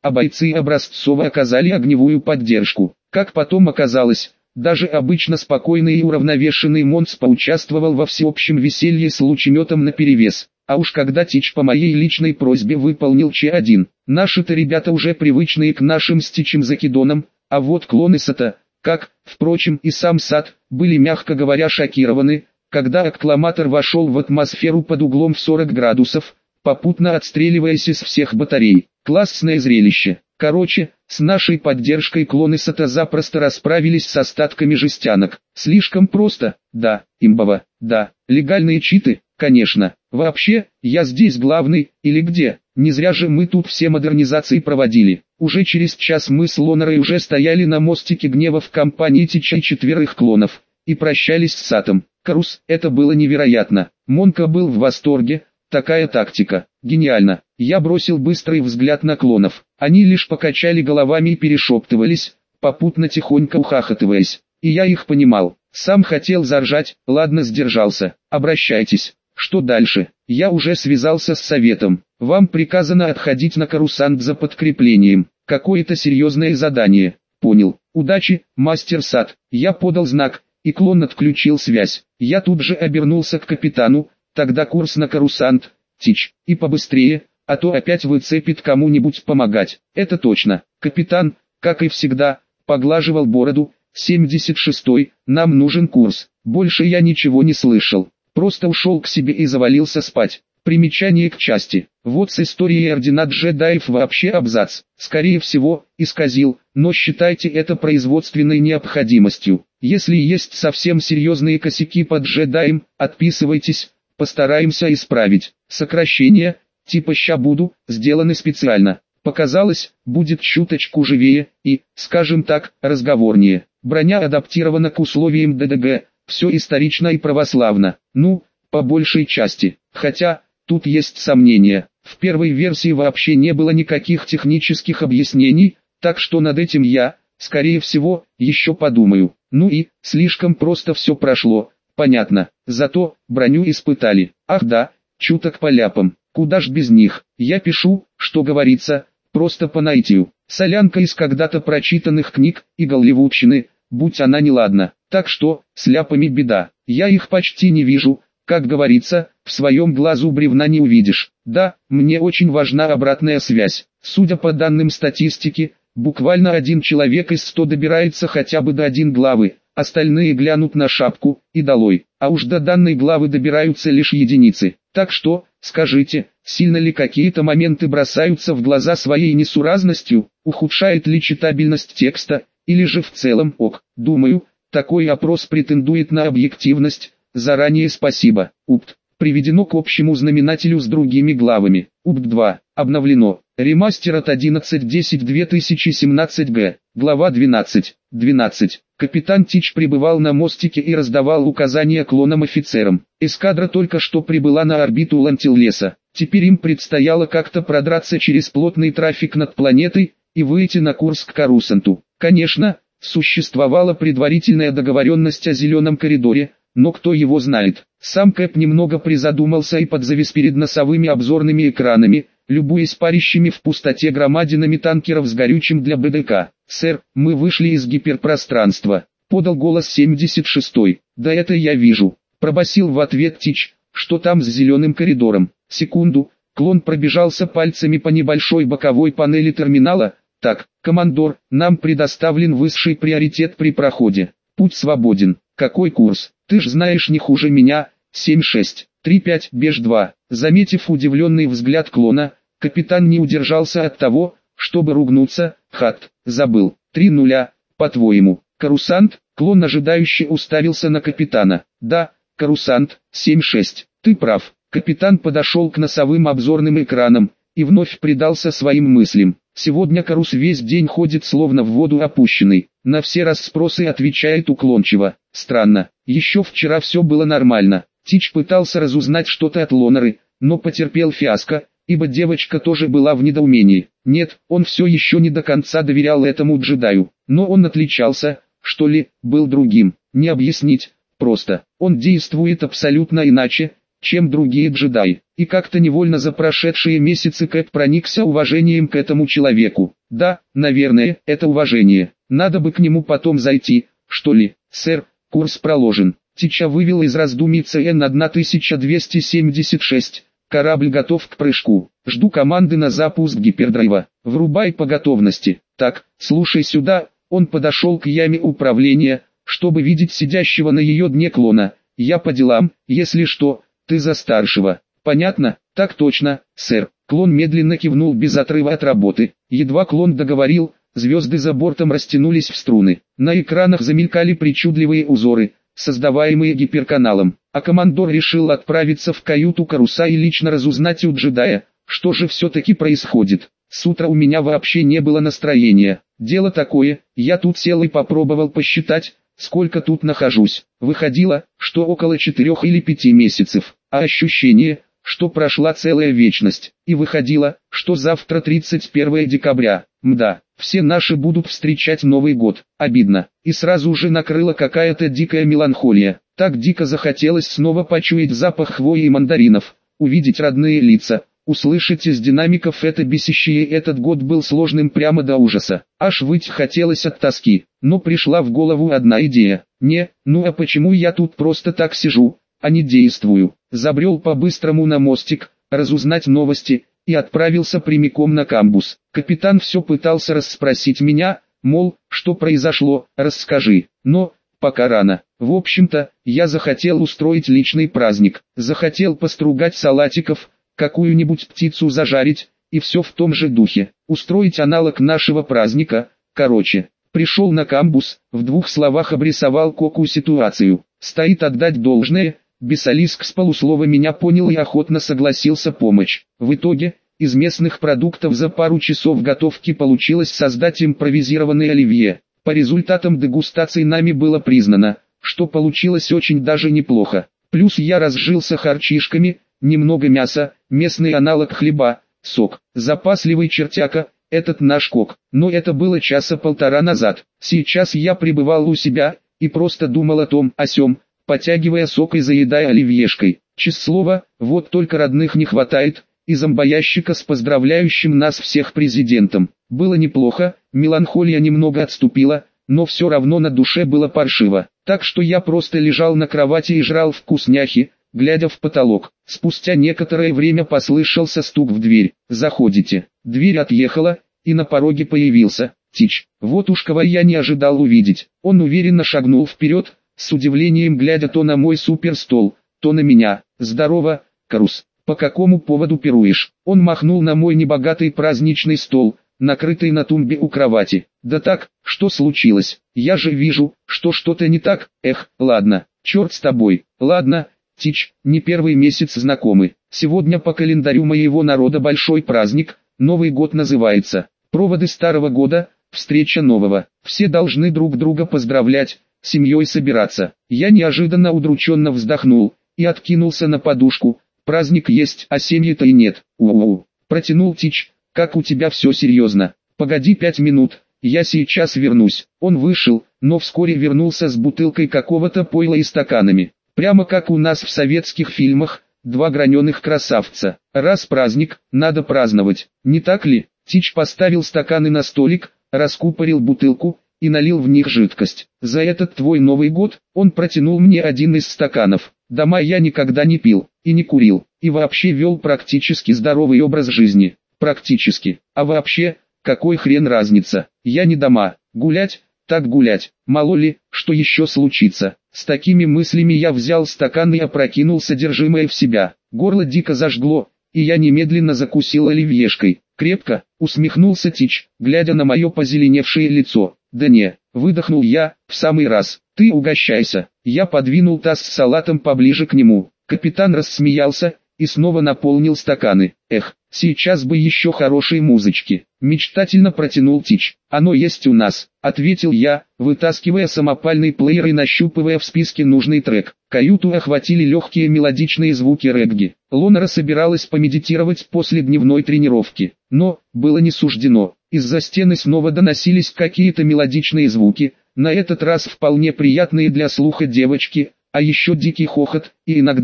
[SPEAKER 1] а бойцы образцово оказали огневую поддержку. Как потом оказалось, даже обычно спокойный и уравновешенный Монс поучаствовал во всеобщем веселье с лучеметом наперевес. А уж когда Тич по моей личной просьбе выполнил Ч один, наши-то ребята уже привычные к нашим с Тичем закидонам, а вот клоны Сата, как, впрочем, и сам Сат, были мягко говоря шокированы, когда аккламатор вошел в атмосферу под углом в сорок градусов, попутно отстреливаясь из всех батарей. Классное зрелище. Короче, с нашей поддержкой клоны Сата запросто расправились с остатками жестянок. Слишком просто, да, имбово, да, легальные читы, конечно. Вообще, я здесь главный, или где? Не зря же мы тут все модернизации проводили. Уже через час мы с Лонерой уже стояли на мостике гнева в компании Тича и четверых клонов, и прощались с Сатом. Карус, это было невероятно. Монка был в восторге. Такая тактика. Гениально. Я бросил быстрый взгляд на клонов. Они лишь покачали головами и перешептывались, попутно тихонько ухахатываясь. И я их понимал. Сам хотел заржать, ладно, сдержался. Обращайтесь. Что дальше? Я уже связался с советом. Вам приказано отходить на Корусант за подкреплением. Какое-то серьезное задание. Понял. Удачи, мастер Сат. Я подал знак, и клон отключил связь. Я тут же обернулся к капитану. Тогда курс на Корусант, Тич, и побыстрее, а то опять выцепит кому-нибудь помогать. Это точно. Капитан, как и всегда, поглаживал бороду. семьдесят шестой, нам нужен курс. Больше я ничего не слышал. Просто ушел к себе и завалился спать. Примечание к части. Вот с историей ординат джедаев вообще абзац. Скорее всего, исказил, но считайте это производственной необходимостью. Если есть совсем серьезные косяки под джедаем, отписывайтесь. Постараемся исправить. Сокращения, типа «ща буду», сделаны специально. Показалось, будет чуточку живее и, скажем так, разговорнее. Броня адаптирована к условиям ДДГ, все исторично и православно. Ну, по большей части. Хотя, тут есть сомнения. В первой версии вообще не было никаких технических объяснений, так что над этим я, скорее всего, еще подумаю. Ну и, слишком просто все прошло. Понятно, зато броню испытали. Ах да, чуток по ляпам. Куда ж без них? Я пишу, что говорится, просто по наитию. Солянка из когда-то прочитанных книг и голливудщины, будь она неладна. Так что, с ляпами беда. Я их почти не вижу, как говорится, в своем глазу бревна не увидишь. Да, мне очень важна обратная связь. Судя по данным статистики, буквально один человек из ста добирается хотя бы до один главы. Остальные глянут на шапку, и долой. А уж до данной главы добираются лишь единицы. Так что, скажите, сильно ли какие-то моменты бросаются в глаза своей несуразностью, ухудшает ли читабельность текста, или же в целом ок. Думаю, такой опрос претендует на объективность. Заранее спасибо. УПТ. Приведено к общему знаменателю с другими главами. УПТ два. Обновлено. Ремастер от одиннадцать десять две тысячи семнадцать г. Глава двенадцать. двенадцать. Капитан Тич пребывал на мостике и раздавал указания клонам-офицерам. Эскадра только что прибыла на орбиту Лантиллеса. Теперь им предстояло как-то продраться через плотный трафик над планетой и выйти на курс к Корусанту. Конечно, существовала предварительная договоренность о зеленом коридоре, но кто его знает. Сам Кэп немного призадумался и подзавис перед носовыми обзорными экранами, любуясь парящими в пустоте громадинами танкеров с горючим для БДК. «Сэр, мы вышли из гиперпространства», — подал голос семьдесят шестой. «Да это я вижу», — пробасил в ответ Тич. «Что там с зеленым коридором?» Секунду, клон пробежался пальцами по небольшой боковой панели терминала. «Так, командор, нам предоставлен высший приоритет при проходе. Путь свободен. Какой курс? Ты ж знаешь не хуже меня. семь шесть три пять Беж два». Заметив удивленный взгляд клона, капитан не удержался от того, чтобы ругнуться. «Хат, забыл. Три нуля, по-твоему». «Корусант?» Клон ожидающе уставился на капитана. «Да, Корусант, семь шесть. Ты прав». Капитан подошел к носовым обзорным экранам и вновь предался своим мыслям. Сегодня Карус весь день ходит словно в воду опущенный. На все расспросы отвечает уклончиво. Странно, еще вчера все было нормально. Тич пытался разузнать что-то от Лонеры, но потерпел фиаско, ибо девочка тоже была в недоумении. Нет, он все еще не до конца доверял этому джедаю, но он отличался, что ли, был другим. Не объяснить, просто. Он действует абсолютно иначе, чем другие джедаи. И как-то невольно за прошедшие месяцы Кэп проникся уважением к этому человеку. Да, наверное, это уважение. Надо бы к нему потом зайти, что ли. Сэр, курс проложен. Тича вывел из раздумий Цэ Эн тысяча двести семьдесят шесть. Корабль готов к прыжку. Жду команды на запуск гипердрайва. Врубай по готовности. Так, слушай сюда. Он подошел к яме управления, чтобы видеть сидящего на ее дне клона. Я по делам, если что, ты за старшего. Понятно? Так точно, сэр. Клон медленно кивнул без отрыва от работы. Едва клон договорил, звезды за бортом растянулись в струны. На экранах замелькали причудливые узоры, создаваемые гиперканалом. А командор решил отправиться в каюту Каруса и лично разузнать у джедая, что же все-таки происходит. С утра у меня вообще не было настроения. Дело такое, я тут сел и попробовал посчитать, сколько тут нахожусь. Выходило, что около четырех или пяти месяцев, а ощущение, что прошла целая вечность. И выходило, что завтра тридцать первое декабря. Мда, все наши будут встречать Новый год. Обидно. И сразу же накрыла какая-то дикая меланхолия. Так дико захотелось снова почуять запах хвои и мандаринов, увидеть родные лица, услышать из динамиков это бесящее. Этот год был сложным прямо до ужаса. Аж выть хотелось от тоски. Но пришла в голову одна идея. Не, ну а почему я тут просто так сижу, а не действую? Забрел по-быстрому на мостик, разузнать новости, и отправился прямиком на камбус. Капитан все пытался расспросить меня, мол, что произошло, расскажи. Но, пока рано. В общем-то, я захотел устроить личный праздник. Захотел постругать салатиков, какую-нибудь птицу зажарить, и все в том же духе. Устроить аналог нашего праздника, короче. Пришел на камбус, в двух словах обрисовал Коку ситуацию. Стоит отдать должное, Бесалиск с полуслова меня понял и охотно согласился помочь. В итоге, из местных продуктов за пару часов готовки получилось создать импровизированный оливье. По результатам дегустации нами было признано, что получилось очень даже неплохо. Плюс я разжился харчишками, немного мяса, местный аналог хлеба, сок. Запасливый чертяка, этот наш кок. Но это было часа полтора назад. Сейчас я пребывал у себя, и просто думал о том, о сём, потягивая сок и заедая оливьешкой. Честное слово, вот только родных не хватает, и зомбоящика с поздравляющим нас всех президентом. Было неплохо, меланхолия немного отступила, но все равно на душе было паршиво. Так что я просто лежал на кровати и жрал вкусняхи, глядя в потолок. Спустя некоторое время послышался стук в дверь. «Заходите». Дверь отъехала, и на пороге появился Тич. Вот уж кого я не ожидал увидеть. Он уверенно шагнул вперед, с удивлением глядя то на мой суперстол, то на меня. «Здорово, Карус. По какому поводу пируешь?» Он махнул на мой небогатый праздничный стол, накрытый на тумбе у кровати. «Да так, что случилось? Я же вижу, что что-то не так. Эх, ладно, черт с тобой. Ладно, Тич, не первый месяц знакомы. Сегодня по календарю моего народа большой праздник, Новый год называется. Проводы старого года, встреча нового. Все должны друг друга поздравлять, семьей собираться». Я неожиданно удрученно вздохнул и откинулся на подушку. «Праздник есть, а семьи-то и нет. У-у-у». Протянул Тич. «Как у тебя все серьезно? Погоди пять минут, я сейчас вернусь». Он вышел, но вскоре вернулся с бутылкой какого-то пойла и стаканами. Прямо как у нас в советских фильмах, два граненых красавца. Раз праздник, надо праздновать, не так ли? Тич поставил стаканы на столик, раскупорил бутылку и налил в них жидкость. «За этот твой Новый год», он протянул мне один из стаканов. Дома я никогда не пил, и не курил, и вообще вел практически здоровый образ жизни. Практически. А вообще, какой хрен разница? Я не дома. Гулять, так гулять. Мало ли, что еще случится. С такими мыслями я взял стакан и опрокинул содержимое в себя. Горло дико зажгло, и я немедленно закусил оливьешкой. «Крепко», усмехнулся Тич, глядя на мое позеленевшее лицо. «Да не», выдохнул я, в самый раз. «Ты угощайся». Я подвинул таз с салатом поближе к нему. Капитан рассмеялся и снова наполнил стаканы. «Эх, сейчас бы еще хорошие музычки», мечтательно протянул Тич. «Оно есть у нас», ответил я, вытаскивая самопальный плеер и нащупывая в списке нужный трек. Каюту охватили легкие мелодичные звуки регги. Лонара собиралась помедитировать после дневной тренировки, но было не суждено. Из-за стены снова доносились какие-то мелодичные звуки, на этот раз вполне приятные для слуха девочки, а еще дикий хохот, и иногда,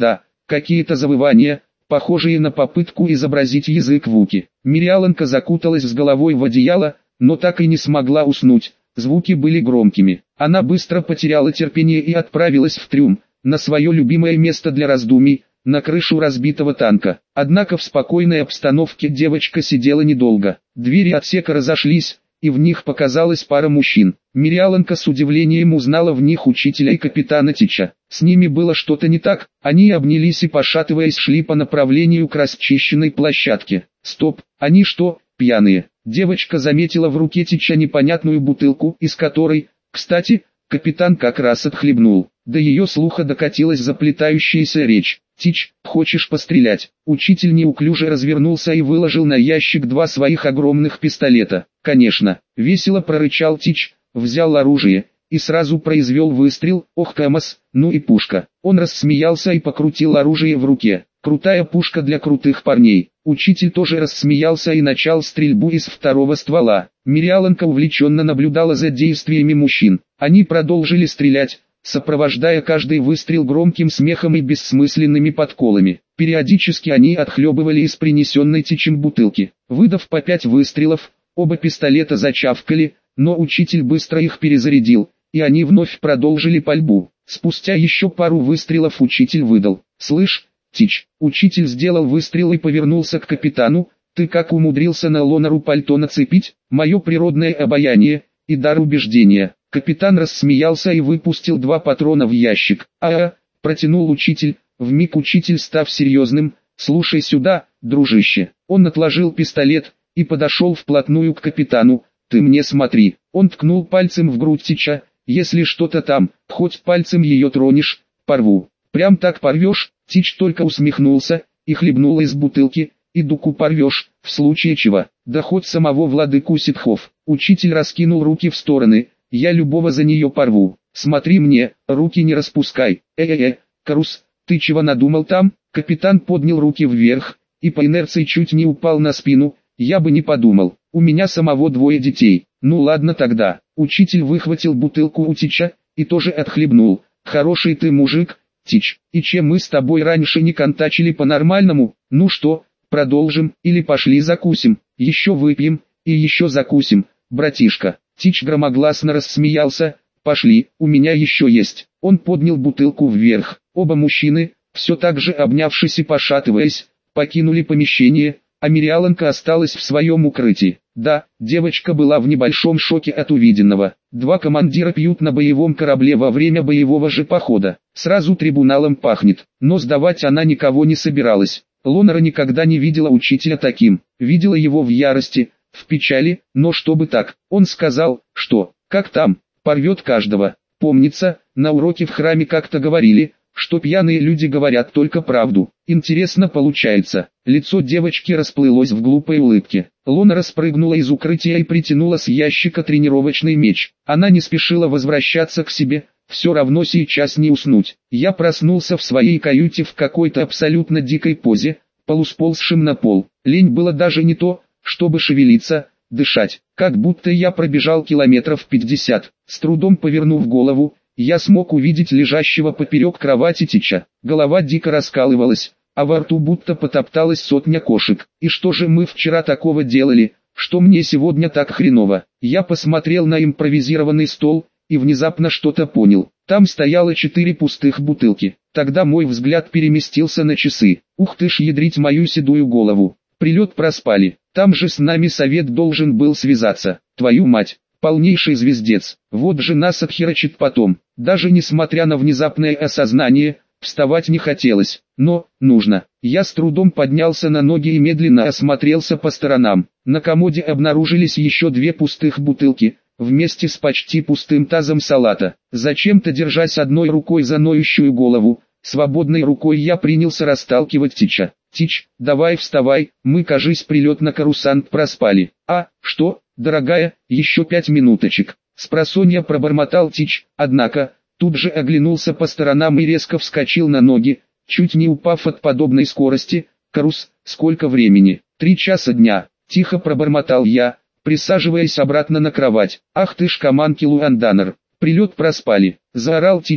[SPEAKER 1] какие-то завывания, похожие на попытку изобразить язык Вуки. Мириаланка закуталась с головой в одеяло, но так и не смогла уснуть, звуки были громкими. Она быстро потеряла терпение и отправилась в трюм, на свое любимое место для раздумий, на крышу разбитого танка. Однако в спокойной обстановке девочка сидела недолго. Двери отсека разошлись, и в них показалась пара мужчин. Мириаланка с удивлением узнала в них учителя и капитана Тича. С ними было что-то не так, они обнялись и пошатываясь шли по направлению к расчищенной площадке. Стоп, они что, пьяные? Девочка заметила в руке Тича непонятную бутылку, из которой, кстати, капитан как раз отхлебнул. До ее слуха докатилась заплетающаяся речь. «Тич, хочешь пострелять?» Учитель неуклюже развернулся и выложил на ящик два своих огромных пистолета. «Конечно!» — весело прорычал Тич, взял оружие и сразу произвел выстрел. «Ох, Камас, ну и пушка!» Он рассмеялся и покрутил оружие в руке. «Крутая пушка для крутых парней!» Учитель тоже рассмеялся и начал стрельбу из второго ствола. Мириаланка увлеченно наблюдала за действиями мужчин. Они продолжили стрелять, сопровождая каждый выстрел громким смехом и бессмысленными подколами. Периодически они отхлебывали из принесенной Тичем бутылки. Выдав по пять выстрелов, оба пистолета зачавкали, но учитель быстро их перезарядил, и они вновь продолжили пальбу. Спустя еще пару выстрелов учитель выдал: «Слышь, Тич!» Учитель сделал выстрел и повернулся к капитану: «Ты как умудрился на Лонару пальто нацепить?» «Мое природное обаяние и дар убеждения». Капитан рассмеялся и выпустил два патрона в ящик. «А-а», протянул учитель, вмиг учитель став серьезным: «Слушай сюда, дружище». Он отложил пистолет и подошел вплотную к капитану. «Ты мне смотри». Он ткнул пальцем в грудь Тича: «Если что-то там, хоть пальцем ее тронешь, порву». «Прям так порвешь?» Тич только усмехнулся и хлебнул из бутылки. «И дуку порвешь, в случае чего, да хоть самого владыку ситхов». Учитель раскинул руки в стороны: «Я любого за нее порву. Смотри мне, руки не распускай». «Э-э-э, Карус, ты чего надумал там?» Капитан поднял руки вверх и по инерции чуть не упал на спину. «Я бы не подумал, у меня самого двое детей». «Ну ладно тогда». Учитель выхватил бутылку у Тича и тоже отхлебнул. «Хороший ты мужик, Тич, и чем мы с тобой раньше не контачили по-нормальному? Ну что, продолжим или пошли закусим? Еще выпьем и еще закусим, братишка». Тич громогласно рассмеялся. «Пошли, у меня еще есть». Он поднял бутылку вверх. Оба мужчины, все так же обнявшись и пошатываясь, покинули помещение, а Мириаланка осталась в своем укрытии. Да, девочка была в небольшом шоке от увиденного. Два командира пьют на боевом корабле во время боевого же похода. Сразу трибуналом пахнет, но сдавать она никого не собиралась. Лонара никогда не видела учителя таким, видела его в ярости, в печали, но чтобы так. Он сказал, что, как там, порвет каждого. Помнится, на уроке в храме как-то говорили, что пьяные люди говорят только правду. Интересно получается. Лицо девочки расплылось в глупой улыбке. Лонара спрыгнула из укрытия и притянула с ящика тренировочный меч. Она не спешила возвращаться к себе, все равно сейчас не уснуть. Я проснулся в своей каюте в какой-то абсолютно дикой позе, полусползшим на пол. Лень было даже не то, чтобы шевелиться, дышать. Как будто я пробежал километров пятьдесят. С трудом повернув голову, я смог увидеть лежащего поперек кровати Тича. Голова дико раскалывалась, а во рту будто потопталась сотня кошек. И что же мы вчера такого делали, что мне сегодня так хреново? Я посмотрел на импровизированный стол и внезапно что-то понял. Там стояло четыре пустых бутылки. Тогда мой взгляд переместился на часы. Ух ты ж, ядрить мою седую голову. Прилет проспали. Там же с нами совет должен был связаться. Твою мать. Полнейший звездец. Вот же нас отхерачит потом. Даже несмотря на внезапное осознание, вставать не хотелось. Но, нужно. Я с трудом поднялся на ноги и медленно осмотрелся по сторонам. На комоде обнаружились еще две пустых бутылки, вместе с почти пустым тазом салата. Зачем-то, держась одной рукой за ноющую голову, свободной рукой я принялся расталкивать Тича. «Тич, давай вставай, мы, кажись, прилет на Карусант проспали». «А, что, дорогая, еще пять минуточек». Спросонья пробормотал Тич, однако, тут же оглянулся по сторонам и резко вскочил на ноги, чуть не упав от подобной скорости. «Карус, сколько времени?» «Три часа дня», — тихо пробормотал я, присаживаясь обратно на кровать. «Ах ты ж, Каманки Луанданер, прилет проспали», — заорал Тич,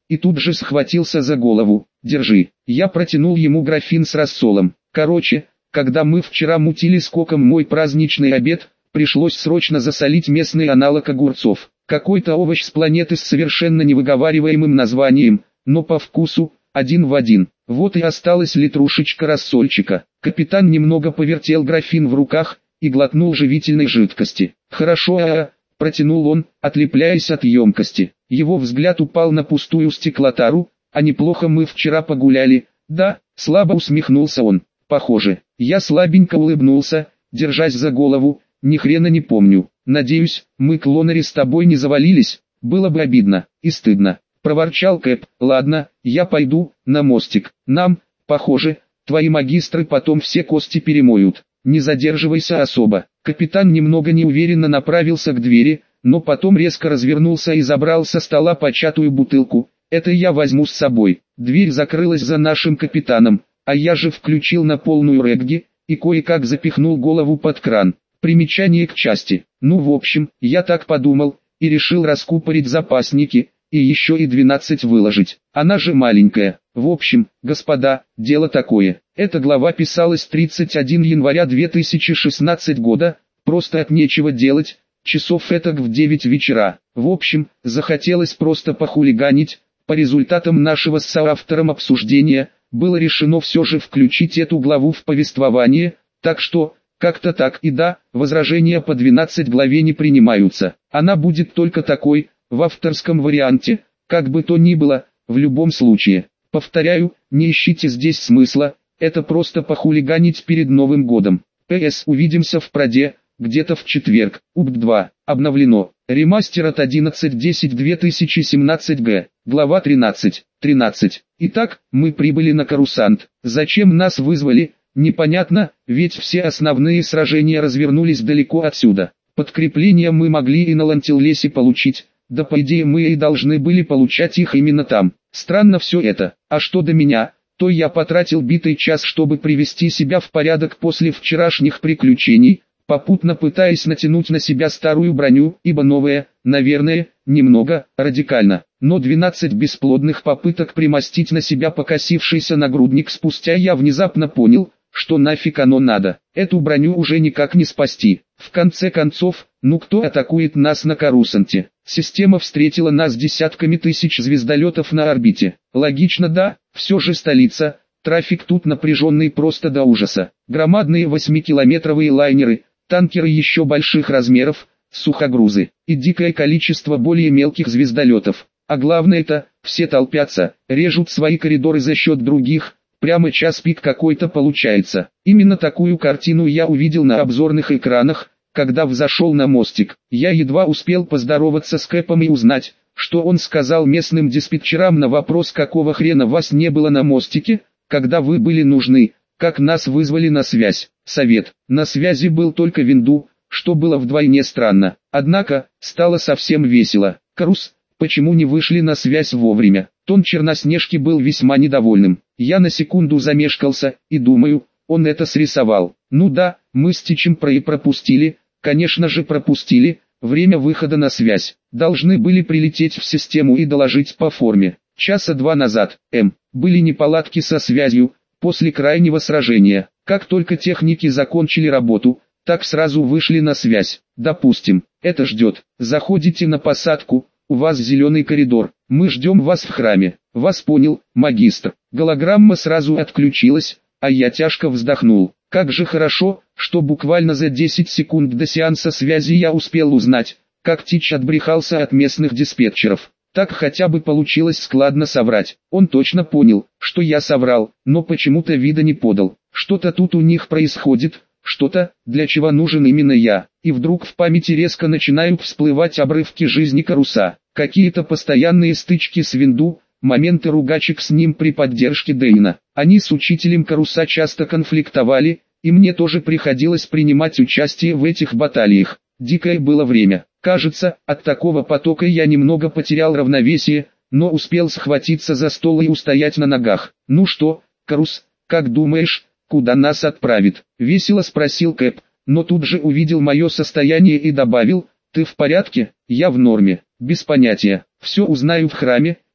[SPEAKER 1] и тут же схватился за голову. «Держи». Я протянул ему графин с рассолом. Короче, когда мы вчера мутили с Коком мой праздничный обед, пришлось срочно засолить местный аналог огурцов. Какой-то овощ с планеты с совершенно невыговариваемым названием, но по вкусу один в один. Вот и осталась литрушечка рассольчика. Капитан немного повертел графин в руках и глотнул живительной жидкости. «Хорошо, а-а», протянул он, отлепляясь от емкости. Его взгляд упал на пустую стеклотару. «А неплохо мы вчера погуляли, да?» Слабо усмехнулся он. «Похоже». Я слабенько улыбнулся, держась за голову. «Ни хрена не помню. Надеюсь, мы к Лонере с тобой не завалились. Было бы обидно и стыдно», проворчал Кэп. «Ладно, я пойду на мостик. Нам, похоже, твои магистры потом все кости перемоют. Не задерживайся особо». Капитан немного неуверенно направился к двери, но потом резко развернулся и забрал со стола початую бутылку. «Это я возьму с собой». Дверь закрылась за нашим капитаном, а я же включил на полную регги и кое-как запихнул голову под кран. Примечание к части. Ну в общем, я так подумал, и решил раскупорить запасники, и еще и двенадцать выложить. Она же маленькая. В общем, господа, дело такое. Эта глава писалась тридцать первого января две тысячи шестнадцатого года, просто от нечего делать, часов этак в девять вечера. В общем, захотелось просто похулиганить. По результатам нашего с соавтором обсуждения, было решено все же включить эту главу в повествование, так что... Как-то так, и да, возражения по двенадцатой главе не принимаются. Она будет только такой, в авторском варианте, как бы то ни было, в любом случае. Повторяю, не ищите здесь смысла, это просто похулиганить перед Новым годом. ПС увидимся в проде, где-то в четверг. УБ два. Обновлено. Ремастер от одиннадцатого десятого две тысячи семнадцатого года. Глава тринадцать. тринадцать. Итак, мы прибыли на Корусант. Зачем нас вызвали? Непонятно, ведь все основные сражения развернулись далеко отсюда. Подкрепления мы могли и на Лантиллесе получить, да по идее мы и должны были получать их именно там. Странно все это. А что до меня, то я потратил битый час, чтобы привести себя в порядок после вчерашних приключений, попутно пытаясь натянуть на себя старую броню, ибо новая, наверное, немного радикально. Но двенадцать бесплодных попыток примостить на себя покосившийся нагрудник спустя я внезапно понял, что нафиг оно надо. Эту броню уже никак не спасти. В конце концов, ну кто атакует нас на Корусанте? Система встретила нас десятками тысяч звездолетов на орбите. Логично, да, все же столица, трафик тут напряженный просто до ужаса. Громадные восьмикилометровые лайнеры, танкеры еще больших размеров, сухогрузы и дикое количество более мелких звездолетов. А главное-то, все толпятся, режут свои коридоры за счет других. Прямо час пик какой-то получается. Именно такую картину я увидел на обзорных экранах, когда взошел на мостик. Я едва успел поздороваться с Кэпом и узнать, что он сказал местным диспетчерам на вопрос, какого хрена вас не было на мостике, когда вы были нужны, как нас вызвали на связь. Совет. На связи был только Винду, что было вдвойне странно. Однако, стало совсем весело. Карус, почему не вышли на связь вовремя? Тон Черноснежки был весьма недовольным. Я на секунду замешкался, и думаю, он это срисовал. Ну да, мы с Тичем про и пропустили, конечно же пропустили, время выхода на связь. Должны были прилететь в систему и доложить по форме. Часа два назад, М, были неполадки со связью, после крайнего сражения. Как только техники закончили работу, так сразу вышли на связь. Допустим, это ждет. Заходите на посадку. У вас зеленый коридор, мы ждем вас в храме. Вас понял, магистр. Голограмма сразу отключилась, а я тяжко вздохнул. Как же хорошо, что буквально за десять секунд до сеанса связи я успел узнать, как Тич отбрехался от местных диспетчеров. Так хотя бы получилось складно соврать. Он точно понял, что я соврал, но почему-то вида не подал. Что-то тут у них происходит. Что-то, для чего нужен именно я. И вдруг в памяти резко начинают всплывать обрывки жизни Каруса. Какие-то постоянные стычки с Винду, моменты ругачек с ним при поддержке Дэйна. Они с учителем Каруса часто конфликтовали, и мне тоже приходилось принимать участие в этих баталиях. Дикое было время. Кажется, от такого потока я немного потерял равновесие, но успел схватиться за стол и устоять на ногах. «Ну что, Карус, как думаешь, куда нас отправит?» — весело спросил Кэп, но тут же увидел мое состояние и добавил: «Ты в порядке?» «Я в норме, без понятия, все узнаю в храме,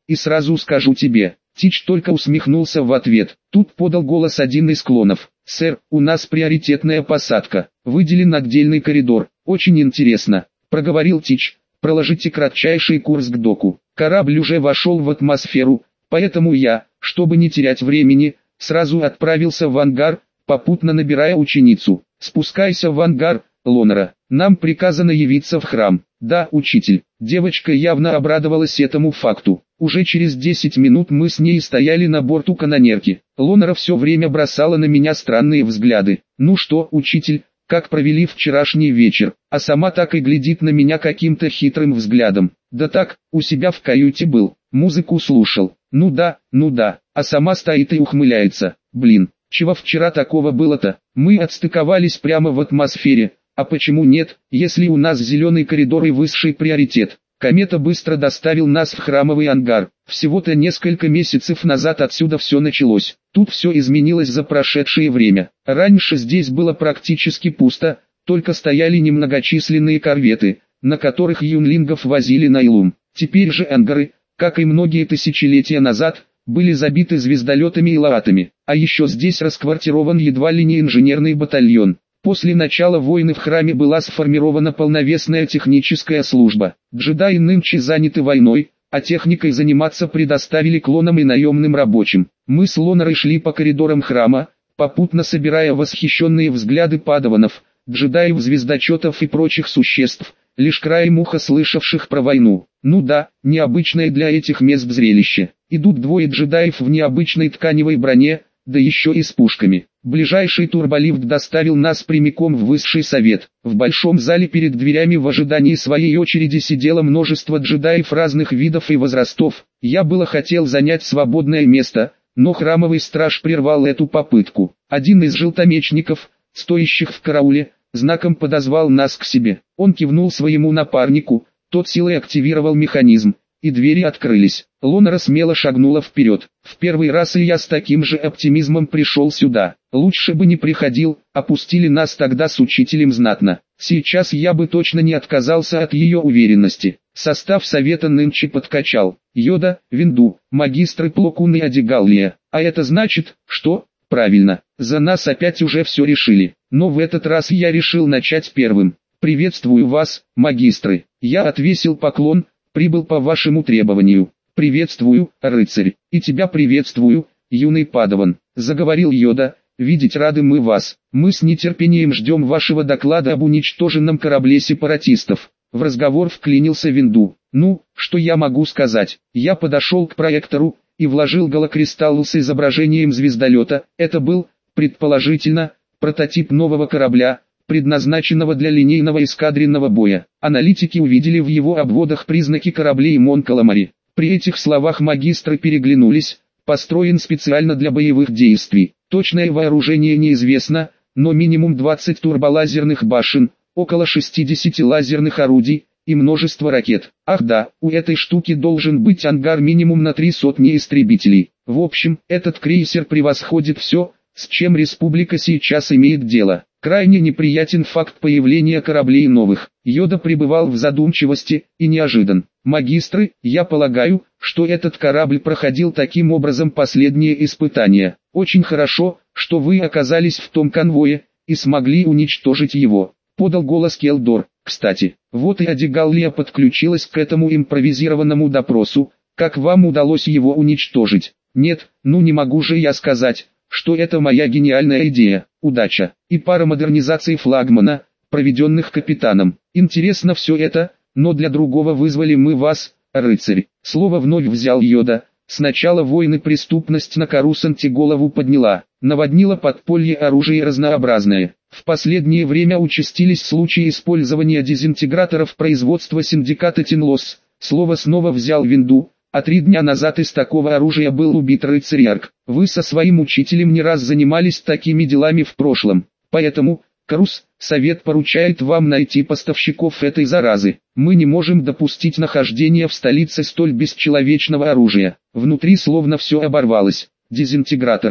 [SPEAKER 1] и сразу скажу тебе». Тич только усмехнулся в ответ. Тут подал голос один из клонов. «Сэр, у нас приоритетная посадка. Выделен отдельный коридор. Очень интересно», — проговорил Тич. «Проложите кратчайший курс к доку. Корабль уже вошел в атмосферу, поэтому я, чтобы не терять времени, сразу отправился в ангар, попутно набирая ученицу. Спускайся в ангар, Лонера. Нам приказано явиться в храм». «Да, учитель». Девочка явно обрадовалась этому факту. Уже через десять минут мы с ней стояли на борту канонерки. Лонера все время бросала на меня странные взгляды. «Ну что, учитель, как провели вчерашний вечер?» А сама так и глядит на меня каким-то хитрым взглядом. «Да так, у себя в каюте был, музыку слушал». «Ну да, ну да», а сама стоит и ухмыляется. «Блин, чего вчера такого было-то? Мы отстыковались прямо в атмосфере. А почему нет, если у нас зеленый коридор и высший приоритет?» Комета быстро доставил нас в храмовый ангар. Всего-то несколько месяцев назад отсюда все началось. Тут все изменилось за прошедшее время. Раньше здесь было практически пусто, только стояли немногочисленные корветы, на которых юнлингов возили на Илум. Теперь же ангары, как и многие тысячелетия назад, были забиты звездолетами и лаатами. А еще здесь расквартирован едва ли не инженерный батальон. После начала войны в храме была сформирована полновесная техническая служба. Джедаи нынче заняты войной, а техникой заниматься предоставили клонам и наемным рабочим. Мы с Лонерой шли по коридорам храма, попутно собирая восхищенные взгляды падаванов, джедаев, звездочетов и прочих существ, лишь краем уха слышавших про войну. Ну да, необычное для этих мест зрелище. Идут двое джедаев в необычной тканевой броне, да еще и с пушками. Ближайший турболифт доставил нас прямиком в высший совет. В большом зале перед дверями в ожидании своей очереди сидело множество джедаев разных видов и возрастов. Я было хотел занять свободное место, но храмовый страж прервал эту попытку. Один из желтомечников, стоящих в карауле, знаком подозвал нас к себе. Он кивнул своему напарнику, тот силой активировал механизм, и двери открылись. Лонера смело шагнула вперед. В первый раз и я с таким же оптимизмом пришел сюда. Лучше бы не приходил, опустили нас тогда с учителем знатно. Сейчас я бы точно не отказался от ее уверенности. Состав совета нынче подкачал. Йода, Винду, магистры Пlo Koon и Адигаллия. А это значит, что? Правильно, за нас опять уже все решили. Но в этот раз я решил начать первым. «Приветствую вас, магистры». Я отвесил поклон. «Прибыл по вашему требованию». «Приветствую, рыцарь, и тебя приветствую, юный падаван», — заговорил Йода. «Видеть рады мы вас. Мы с нетерпением ждем вашего доклада об уничтоженном корабле сепаратистов». В разговор вклинился Винду. «Ну, что я могу сказать? Я подошел к проектору и вложил голокристалл с изображением звездолета. Это был, предположительно, прототип нового корабля, предназначенного для линейного эскадренного боя. Аналитики увидели в его обводах признаки кораблей Мон Calamari. При этих словах магистры переглянулись. Построен специально для боевых действий. Точное вооружение неизвестно, но минимум двадцать турболазерных башен, около шестидесяти лазерных орудий и множество ракет. Ах да, у этой штуки должен быть ангар минимум на три сотни истребителей. В общем, этот крейсер превосходит все, с чем республика сейчас имеет дело. Крайне неприятен факт появления кораблей новых. Йода пребывал в задумчивости и неожидан. «Магистры, я полагаю, что этот корабль проходил таким образом последние испытания. Очень хорошо, что вы оказались в том конвое и смогли уничтожить его», — подал голос Келдор. «Кстати, вот и Адигаллия подключилась к этому импровизированному допросу. Как вам удалось его уничтожить?» «Нет, ну не могу же я сказать, что это моя гениальная идея, удача, и пара модернизаций флагмана, проведенных капитаном. Интересно все это, но для другого вызвали мы вас, рыцарь». Слово вновь взял Йода. Сначала войны преступность на Корусанте голову подняла, наводнила подполье оружие разнообразное. В последнее время участились случаи использования дезинтеграторов производства синдиката Тинлос. Слово снова взял Винду. А три дня назад из такого оружия был убит рыцарь Арк. Вы со своим учителем не раз занимались такими делами в прошлом. Поэтому, Карус, совет поручает вам найти поставщиков этой заразы. Мы не можем допустить нахождения в столице столь бесчеловечного оружия. Внутри словно все оборвалось. Дезинтеграторы.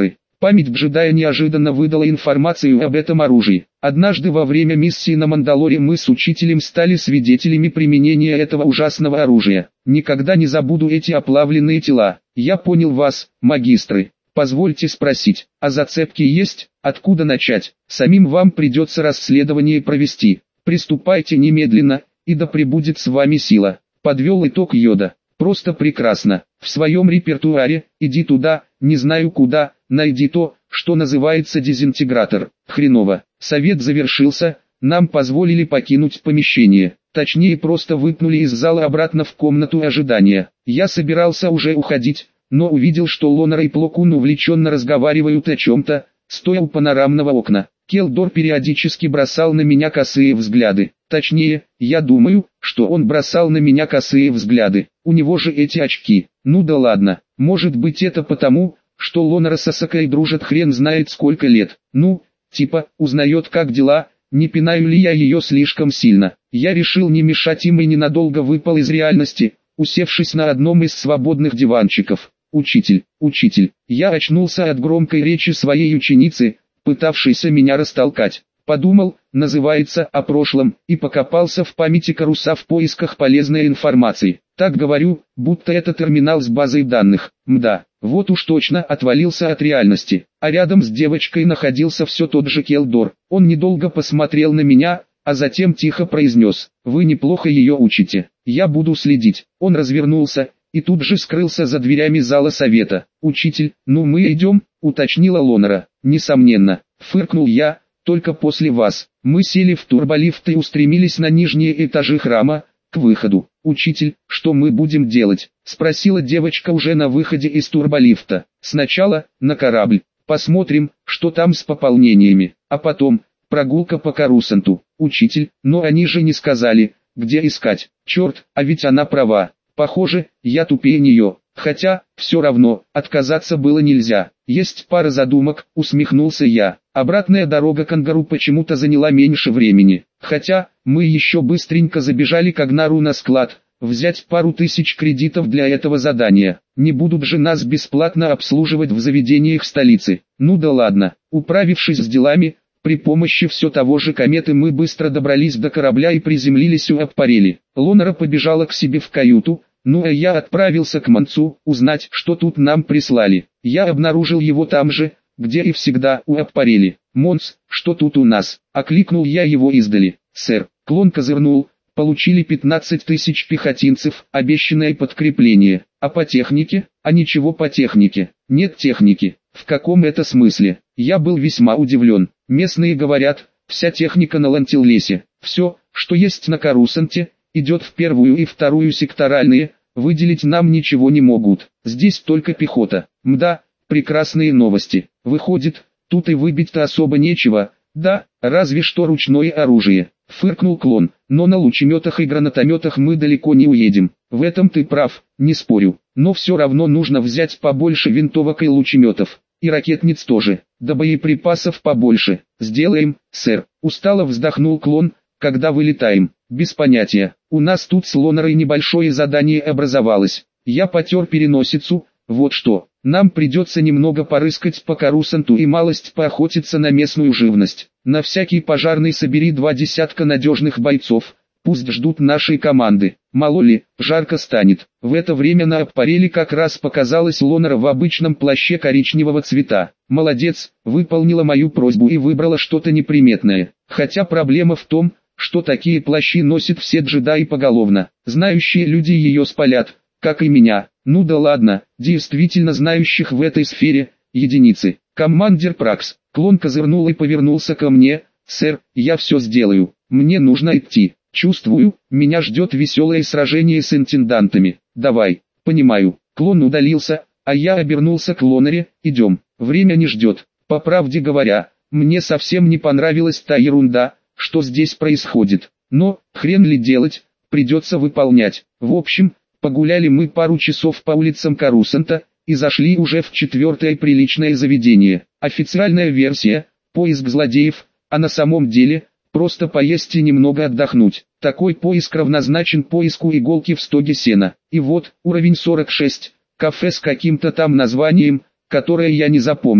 [SPEAKER 1] Память джедая неожиданно выдала информацию об этом оружии. Однажды во время миссии на Мандалоре мы с учителем стали свидетелями применения этого ужасного оружия. Никогда не забуду эти оплавленные тела. Я понял вас, магистры. Позвольте спросить, а зацепки есть? Откуда начать? Самим вам придется расследование провести. Приступайте немедленно, и да пребудет с вами сила. Подвел итог Йода. Просто прекрасно. В своем репертуаре, иди туда, не знаю куда, найди то, что называется дезинтегратор. Хреново. Совет завершился, нам позволили покинуть помещение. Точнее, просто выпнули из зала обратно в комнату ожидания. Я собирался уже уходить, но увидел, что Лонара и Плокун увлеченно разговаривают о чем-то, стоя у панорамного окна. Келдор периодически бросал на меня косые взгляды. Точнее, я думаю, что он бросал на меня косые взгляды. У него же эти очки. Ну да ладно, может быть это потому, что Лонара с Асакой дружат хрен знает сколько лет. Ну, типа, узнает как дела, не пинаю ли я ее слишком сильно. Я решил не мешать им и ненадолго выпал из реальности, усевшись на одном из свободных диванчиков. «Учитель, учитель!» Я очнулся от громкой речи своей ученицы, пытавшейся меня растолкать. Подумал, называется, о прошлом, и покопался в памяти Каруса в поисках полезной информации. Так говорю, будто это терминал с базой данных. Мда, вот уж точно отвалился от реальности. А рядом с девочкой находился все тот же Келдор. Он недолго посмотрел на меня, а затем тихо произнес: «Вы неплохо ее учите. Я буду следить». Он развернулся и тут же скрылся за дверями зала совета. «Учитель, ну мы идем», — уточнила Лонара. «Несомненно», — фыркнул я, — «только после вас». Мы сели в турболифт и устремились на нижние этажи храма, к выходу. «Учитель, что мы будем делать?» — спросила девочка уже на выходе из турболифта. «Сначала, на корабль. Посмотрим, что там с пополнениями. А потом, прогулка по Карусанту». «Учитель, но они же не сказали, где искать». «Черт, а ведь она права. Похоже, я тупее нее. Хотя, все равно, отказаться было нельзя. Есть пара задумок», — усмехнулся я. Обратная дорога к ангару почему-то заняла меньше времени. Хотя, мы еще быстренько забежали к Агнару на склад, взять пару тысяч кредитов для этого задания. Не будут же нас бесплатно обслуживать в заведениях столицы. Ну да ладно. Управившись с делами, при помощи все того же кометы мы быстро добрались до корабля и приземлились у Аппарели. Лонара побежала к себе в каюту, ну а я отправился к Манцу, узнать, что тут нам прислали. Я обнаружил его там же, где и всегда, у Аппарели. «Монс, что тут у нас?» — окликнул я его издали. «Сэр», — клон козырнул, — «получили пятнадцать тысяч пехотинцев, обещанное подкрепление. А по технике? А ничего по технике. Нет техники». «В каком это смысле?» Я был весьма удивлен. Местные говорят, вся техника на Лантиллесе. Все, что есть на Карусанте, идет в первую и вторую секторальные, выделить нам ничего не могут. Здесь только пехота. Мда, прекрасные новости. Выходит, тут и выбить-то особо нечего. Да, разве что ручное оружие. Фыркнул клон, но на лучеметах и гранатометах мы далеко не уедем. В этом ты прав, не спорю. Но все равно нужно взять побольше винтовок и лучеметов. И ракетниц тоже. Да боеприпасов побольше. Сделаем, сэр. Устало вздохнул клон, когда вылетаем. Без понятия. У нас тут с Лонарой небольшое задание образовалось. Я потер переносицу. Вот что. Нам придется немного порыскать по Карусанту и малость поохотиться на местную живность. На всякий пожарный собери два десятка надежных бойцов. Пусть ждут нашей команды. Мало ли, жарко станет. В это время на Аппарели как раз показалась Лонара в обычном плаще коричневого цвета. Молодец, выполнила мою просьбу и выбрала что-то неприметное. Хотя проблема в том, что такие плащи носят все джедаи поголовно. Знающие люди ее спалят, как и меня. Ну да ладно, действительно знающих в этой сфере, единицы. Командир Пракс, клон козырнул и повернулся ко мне. «Сэр, я все сделаю. Мне нужно идти. Чувствую, меня ждет веселое сражение с интендантами. Давай». «Понимаю». Клон удалился, а я обернулся к Лонаре. «Идем. Время не ждет. По правде говоря, мне совсем не понравилась та ерунда, что здесь происходит. Но, хрен ли делать, придется выполнять. В общем, погуляли мы пару часов по улицам Карусанта, и зашли уже в четвертое приличное заведение. Официальная версия – поиск злодеев, а на самом деле – просто поесть и немного отдохнуть. Такой поиск равнозначен поиску иголки в стоге сена. И вот, уровень сорок шесть, кафе с каким-то там названием, которое я не запомнил.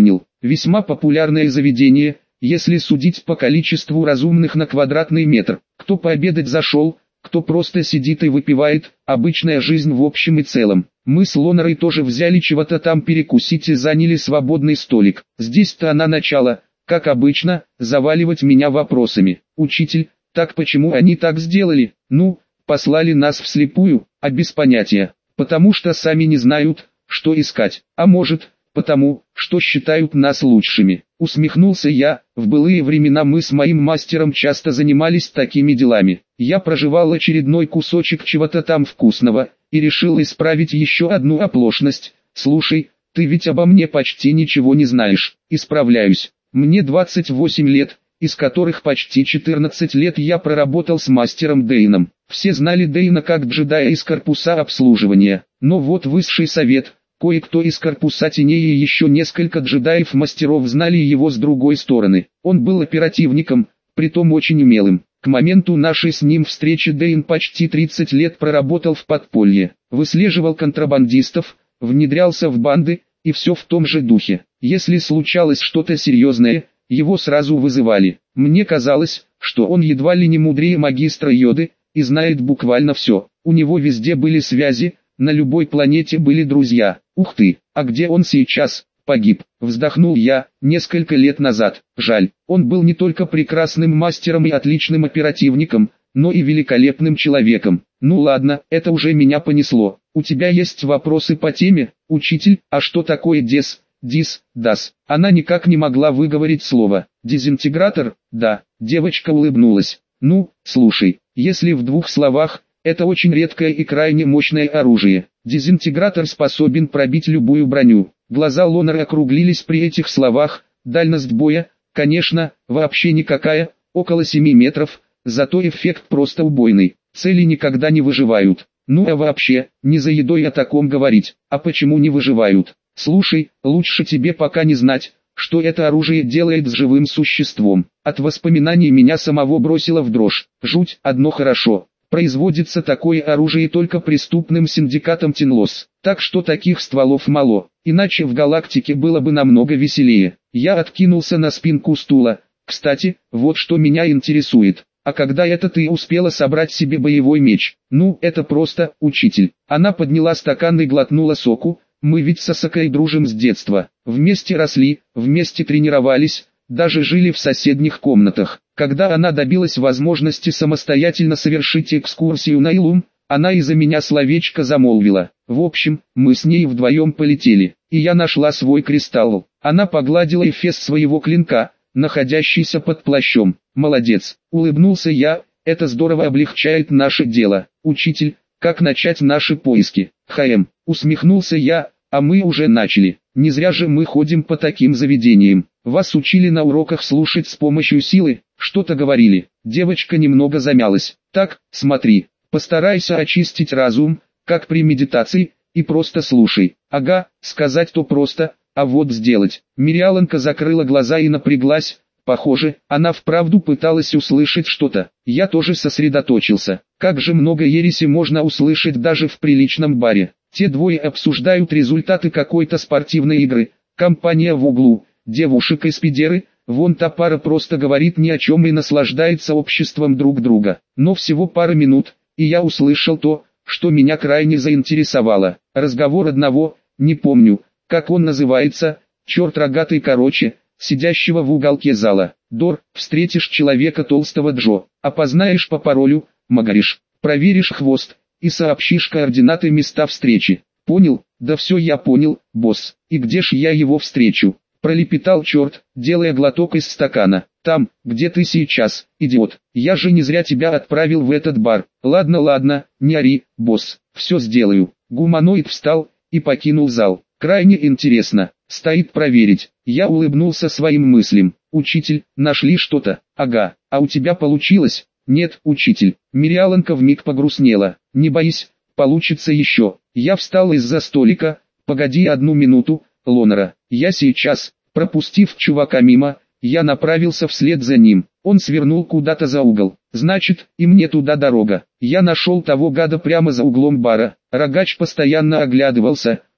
[SPEAKER 1] Весьма популярное заведение, если судить по количеству разумных на квадратный метр. Кто пообедать зашел, кто просто сидит и выпивает, обычная жизнь в общем и целом. Мы с Лонарой тоже взяли чего-то там перекусить и заняли свободный столик. Здесь-то она начала, как обычно, заваливать меня вопросами. «Учитель, так почему они так сделали?» «Ну, послали нас вслепую, а без понятия. Потому что сами не знают, что искать. А может, потому, что считают нас лучшими». Усмехнулся я. В былые времена мы с моим мастером часто занимались такими делами. Я прожевал очередной кусочек чего-то там вкусного и решил исправить еще одну оплошность. «Слушай, ты ведь обо мне почти ничего не знаешь». «Исправляюсь. Мне двадцать восемь лет, из которых почти четырнадцать лет я проработал с мастером Дейном. Все знали Дейна как джедая из корпуса обслуживания. Но вот высший совет, кое-кто из корпуса теней и еще несколько джедаев-мастеров знали его с другой стороны. Он был оперативником, притом очень умелым. К моменту нашей с ним встречи Дейн почти тридцать лет проработал в подполье, выслеживал контрабандистов, внедрялся в банды, и все в том же духе. Если случалось что-то серьезное, его сразу вызывали. Мне казалось, что он едва ли не мудрее магистра Йоды, и знает буквально все. У него везде были связи, на любой планете были друзья. Ух ты, а где он сейчас? Погиб. Вздохнул я, несколько лет назад. Жаль, он был не только прекрасным мастером и отличным оперативником, но и великолепным человеком. Ну ладно, это уже меня понесло. У тебя есть вопросы по теме, учитель? А что такое дес, дис, дас? Она никак не могла выговорить слово. Дезинтегратор? Да. Девочка улыбнулась. Ну, слушай, если в двух словах, это очень редкое и крайне мощное оружие. Дезинтегратор способен пробить любую броню. Глаза Лонара округлились при этих словах. Дальность боя, конечно, вообще никакая, около семи метров, зато эффект просто убойный. Цели никогда не выживают. Ну а вообще, не за едой о таком говорить. А почему не выживают? Слушай, лучше тебе пока не знать, что это оружие делает с живым существом. От воспоминаний меня самого бросило в дрожь. Жуть, одно хорошо. Производится такое оружие только преступным синдикатом Тинлос. Так что таких стволов мало, иначе в галактике было бы намного веселее. Я откинулся на спинку стула. Кстати, вот что меня интересует. А когда это ты успела собрать себе боевой меч? Ну, это просто, учитель. Она подняла стакан и глотнула соку. Мы ведь с Асакой дружим с детства. Вместе росли, вместе тренировались, даже жили в соседних комнатах. Когда она добилась возможности самостоятельно совершить экскурсию на Илум, она из-за меня словечко замолвила. В общем, мы с ней вдвоем полетели, и я нашла свой кристалл. Она погладила эфес своего клинка, находящийся под плащом. Молодец, улыбнулся я, это здорово облегчает наше дело. Учитель, как начать наши поиски? Хм, усмехнулся я, а мы уже начали. Не зря же мы ходим по таким заведениям. Вас учили на уроках слушать с помощью силы, что-то говорили. Девочка немного замялась. Так, смотри, постарайся очистить разум, как при медитации, и просто слушай. Ага, сказать то просто, а вот сделать. Мириаланка закрыла глаза и напряглась. Похоже, она вправду пыталась услышать что-то. Я тоже сосредоточился. Как же много ереси можно услышать даже в приличном баре. Те двое обсуждают результаты какой-то спортивной игры. Компания в углу, девушек и спидеры, вон та пара просто говорит ни о чем и наслаждается обществом друг друга. Но всего пара минут, и я услышал то, что меня крайне заинтересовало. Разговор одного, не помню, как он называется, черт рогатый короче, сидящего в уголке зала. Дор, встретишь человека толстого Джо, опознаешь по паролю, магариш, проверишь хвост и сообщишь координаты места встречи. Понял? Да все я понял, босс. И где ж я его встречу? Пролепетал черт, делая глоток из стакана. Там, где ты сейчас, идиот. Я же не зря тебя отправил в этот бар. Ладно, ладно, не ори, босс. Все сделаю. Гуманоид встал и покинул зал. Крайне интересно. Стоит проверить. Я улыбнулся своим мыслям. Учитель, нашли что-то? Ага. А у тебя получилось? Нет, учитель. Мириаланка вмиг погрустнела. Не боись, получится еще. Я встал из-за столика. Погоди одну минуту, Лонара. Я сейчас. Пропустив чувака мимо, я направился вслед за ним. Он свернул куда-то за угол. Значит, и мне туда дорога. Я нашел того гада прямо за углом бара. Рогач постоянно оглядывался.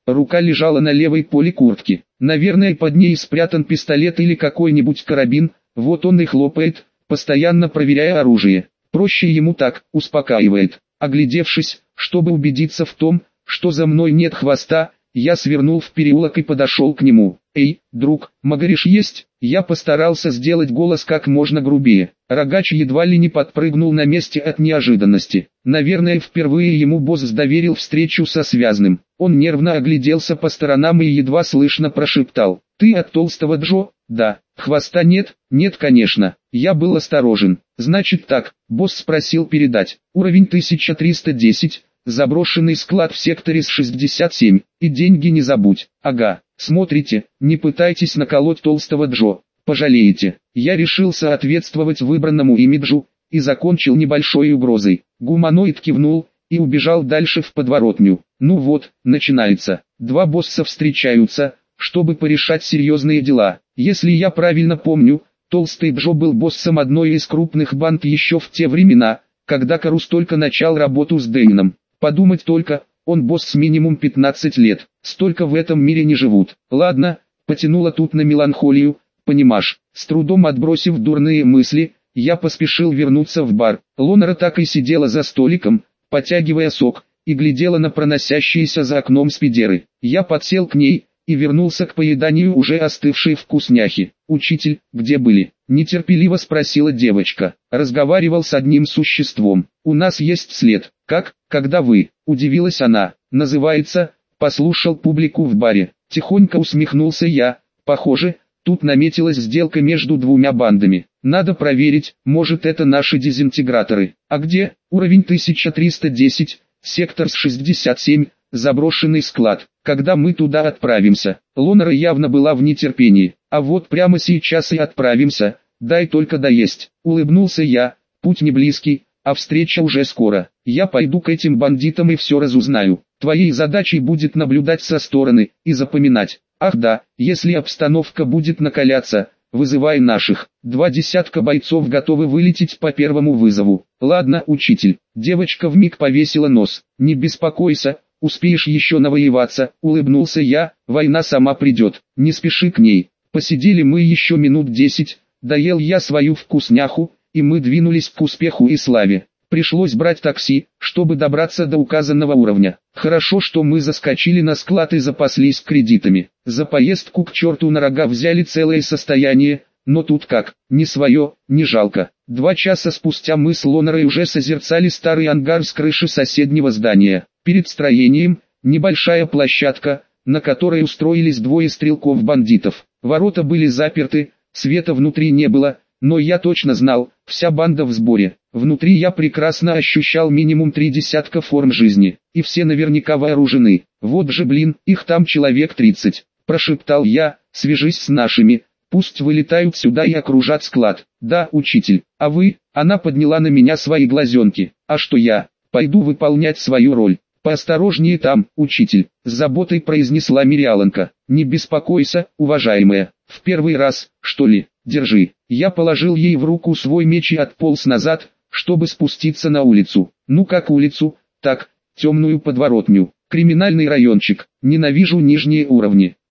[SPEAKER 1] Рука лежала на левой поле куртки. Наверное, под ней спрятан пистолет или какой-нибудь карабин, вот он и хлопает, постоянно проверяя оружие. Проще ему так, успокаивает. Оглядевшись, чтобы убедиться в том, что за мной нет хвоста, я свернул в переулок и подошел к нему. «Эй, друг, магариш есть?» Я постарался сделать голос как можно грубее. Рогач едва ли не подпрыгнул на месте от неожиданности. Наверное, впервые ему босс доверил встречу со связным. Он нервно огляделся по сторонам и едва слышно прошептал: «Ты от толстого Джо?» «Да». «Хвоста нет?» «Нет, конечно». Я был осторожен. «Значит так», босс спросил передать. «Уровень тысяча триста десять, заброшенный склад в секторе С шестьдесят семь, и деньги не забудь». «Ага». «Смотрите, не пытайтесь наколоть толстого Джо, пожалеете». Я решил соответствовать выбранному имиджу, и закончил небольшой угрозой. Гуманоид кивнул, и убежал дальше в подворотню. Ну вот, начинается. Два босса встречаются, чтобы порешать серьезные дела. Если я правильно помню, толстый Джо был боссом одной из крупных банд еще в те времена, когда Карус только начал работу с Дэйном. Подумать только, он босс с минимум пятнадцать лет. Столько в этом мире не живут. Ладно, потянуло тут на меланхолию, понимаешь. С трудом отбросив дурные мысли, я поспешил вернуться в бар. Лонера так и сидела за столиком, потягивая сок, и глядела на проносящиеся за окном спидеры. Я подсел к ней и вернулся к поеданию уже остывшей вкусняхи. «Учитель, где были?» – нетерпеливо спросила девочка. «Разговаривал с одним существом. У нас есть след». «Как? Когда вы?» – удивилась она. «Называется, послушал публику в баре». Тихонько усмехнулся я. «Похоже, тут наметилась сделка между двумя бандами. Надо проверить, может это наши дезинтеграторы». «А где?» «Уровень тысяча триста десять, сектор С шестьдесят семь, заброшенный склад. Когда мы туда отправимся?» Лонера явно была в нетерпении. «А вот прямо сейчас и отправимся, дай только доесть». Улыбнулся я. «Путь не близкий, а встреча уже скоро. Я пойду к этим бандитам и все разузнаю. Твоей задачей будет наблюдать со стороны и запоминать. Ах да, если обстановка будет накаляться, вызывай наших. Два десятка бойцов готовы вылететь по первому вызову». «Ладно, учитель». Девочка вмиг повесила нос. «Не беспокойся, успеешь еще навоеваться», улыбнулся я. «Война сама придет, не спеши к ней». Посидели мы еще минут десять, доел я свою вкусняху, и мы двинулись к успеху и славе. Пришлось брать такси, чтобы добраться до указанного уровня. Хорошо, что мы заскочили на склад и запаслись кредитами. За поездку к черту на рога взяли целое состояние, но тут как, не свое, не жалко. Два часа спустя мы с Лонерой уже созерцали старый ангар с крыши соседнего здания. Перед строением, небольшая площадка, на которой устроились двое стрелков-бандитов. Ворота были заперты, света внутри не было, но я точно знал, вся банда в сборе. Внутри я прекрасно ощущал минимум три десятка форм жизни, и все наверняка вооружены. «Вот же блин, их там человек тридцать», – прошептал я. «Свяжись с нашими, пусть вылетают сюда и окружат склад». «Да, учитель, а вы?» Она подняла на меня свои глазенки. «А что я? Пойду выполнять свою роль». «Поосторожнее там, учитель», – с заботой произнесла Мириаланка. «Не беспокойся, уважаемая, в первый раз, что ли, держи». Я положил ей в руку свой меч и отполз назад, чтобы спуститься на улицу. Ну как улицу, так, темную подворотню, криминальный райончик, ненавижу нижние уровни.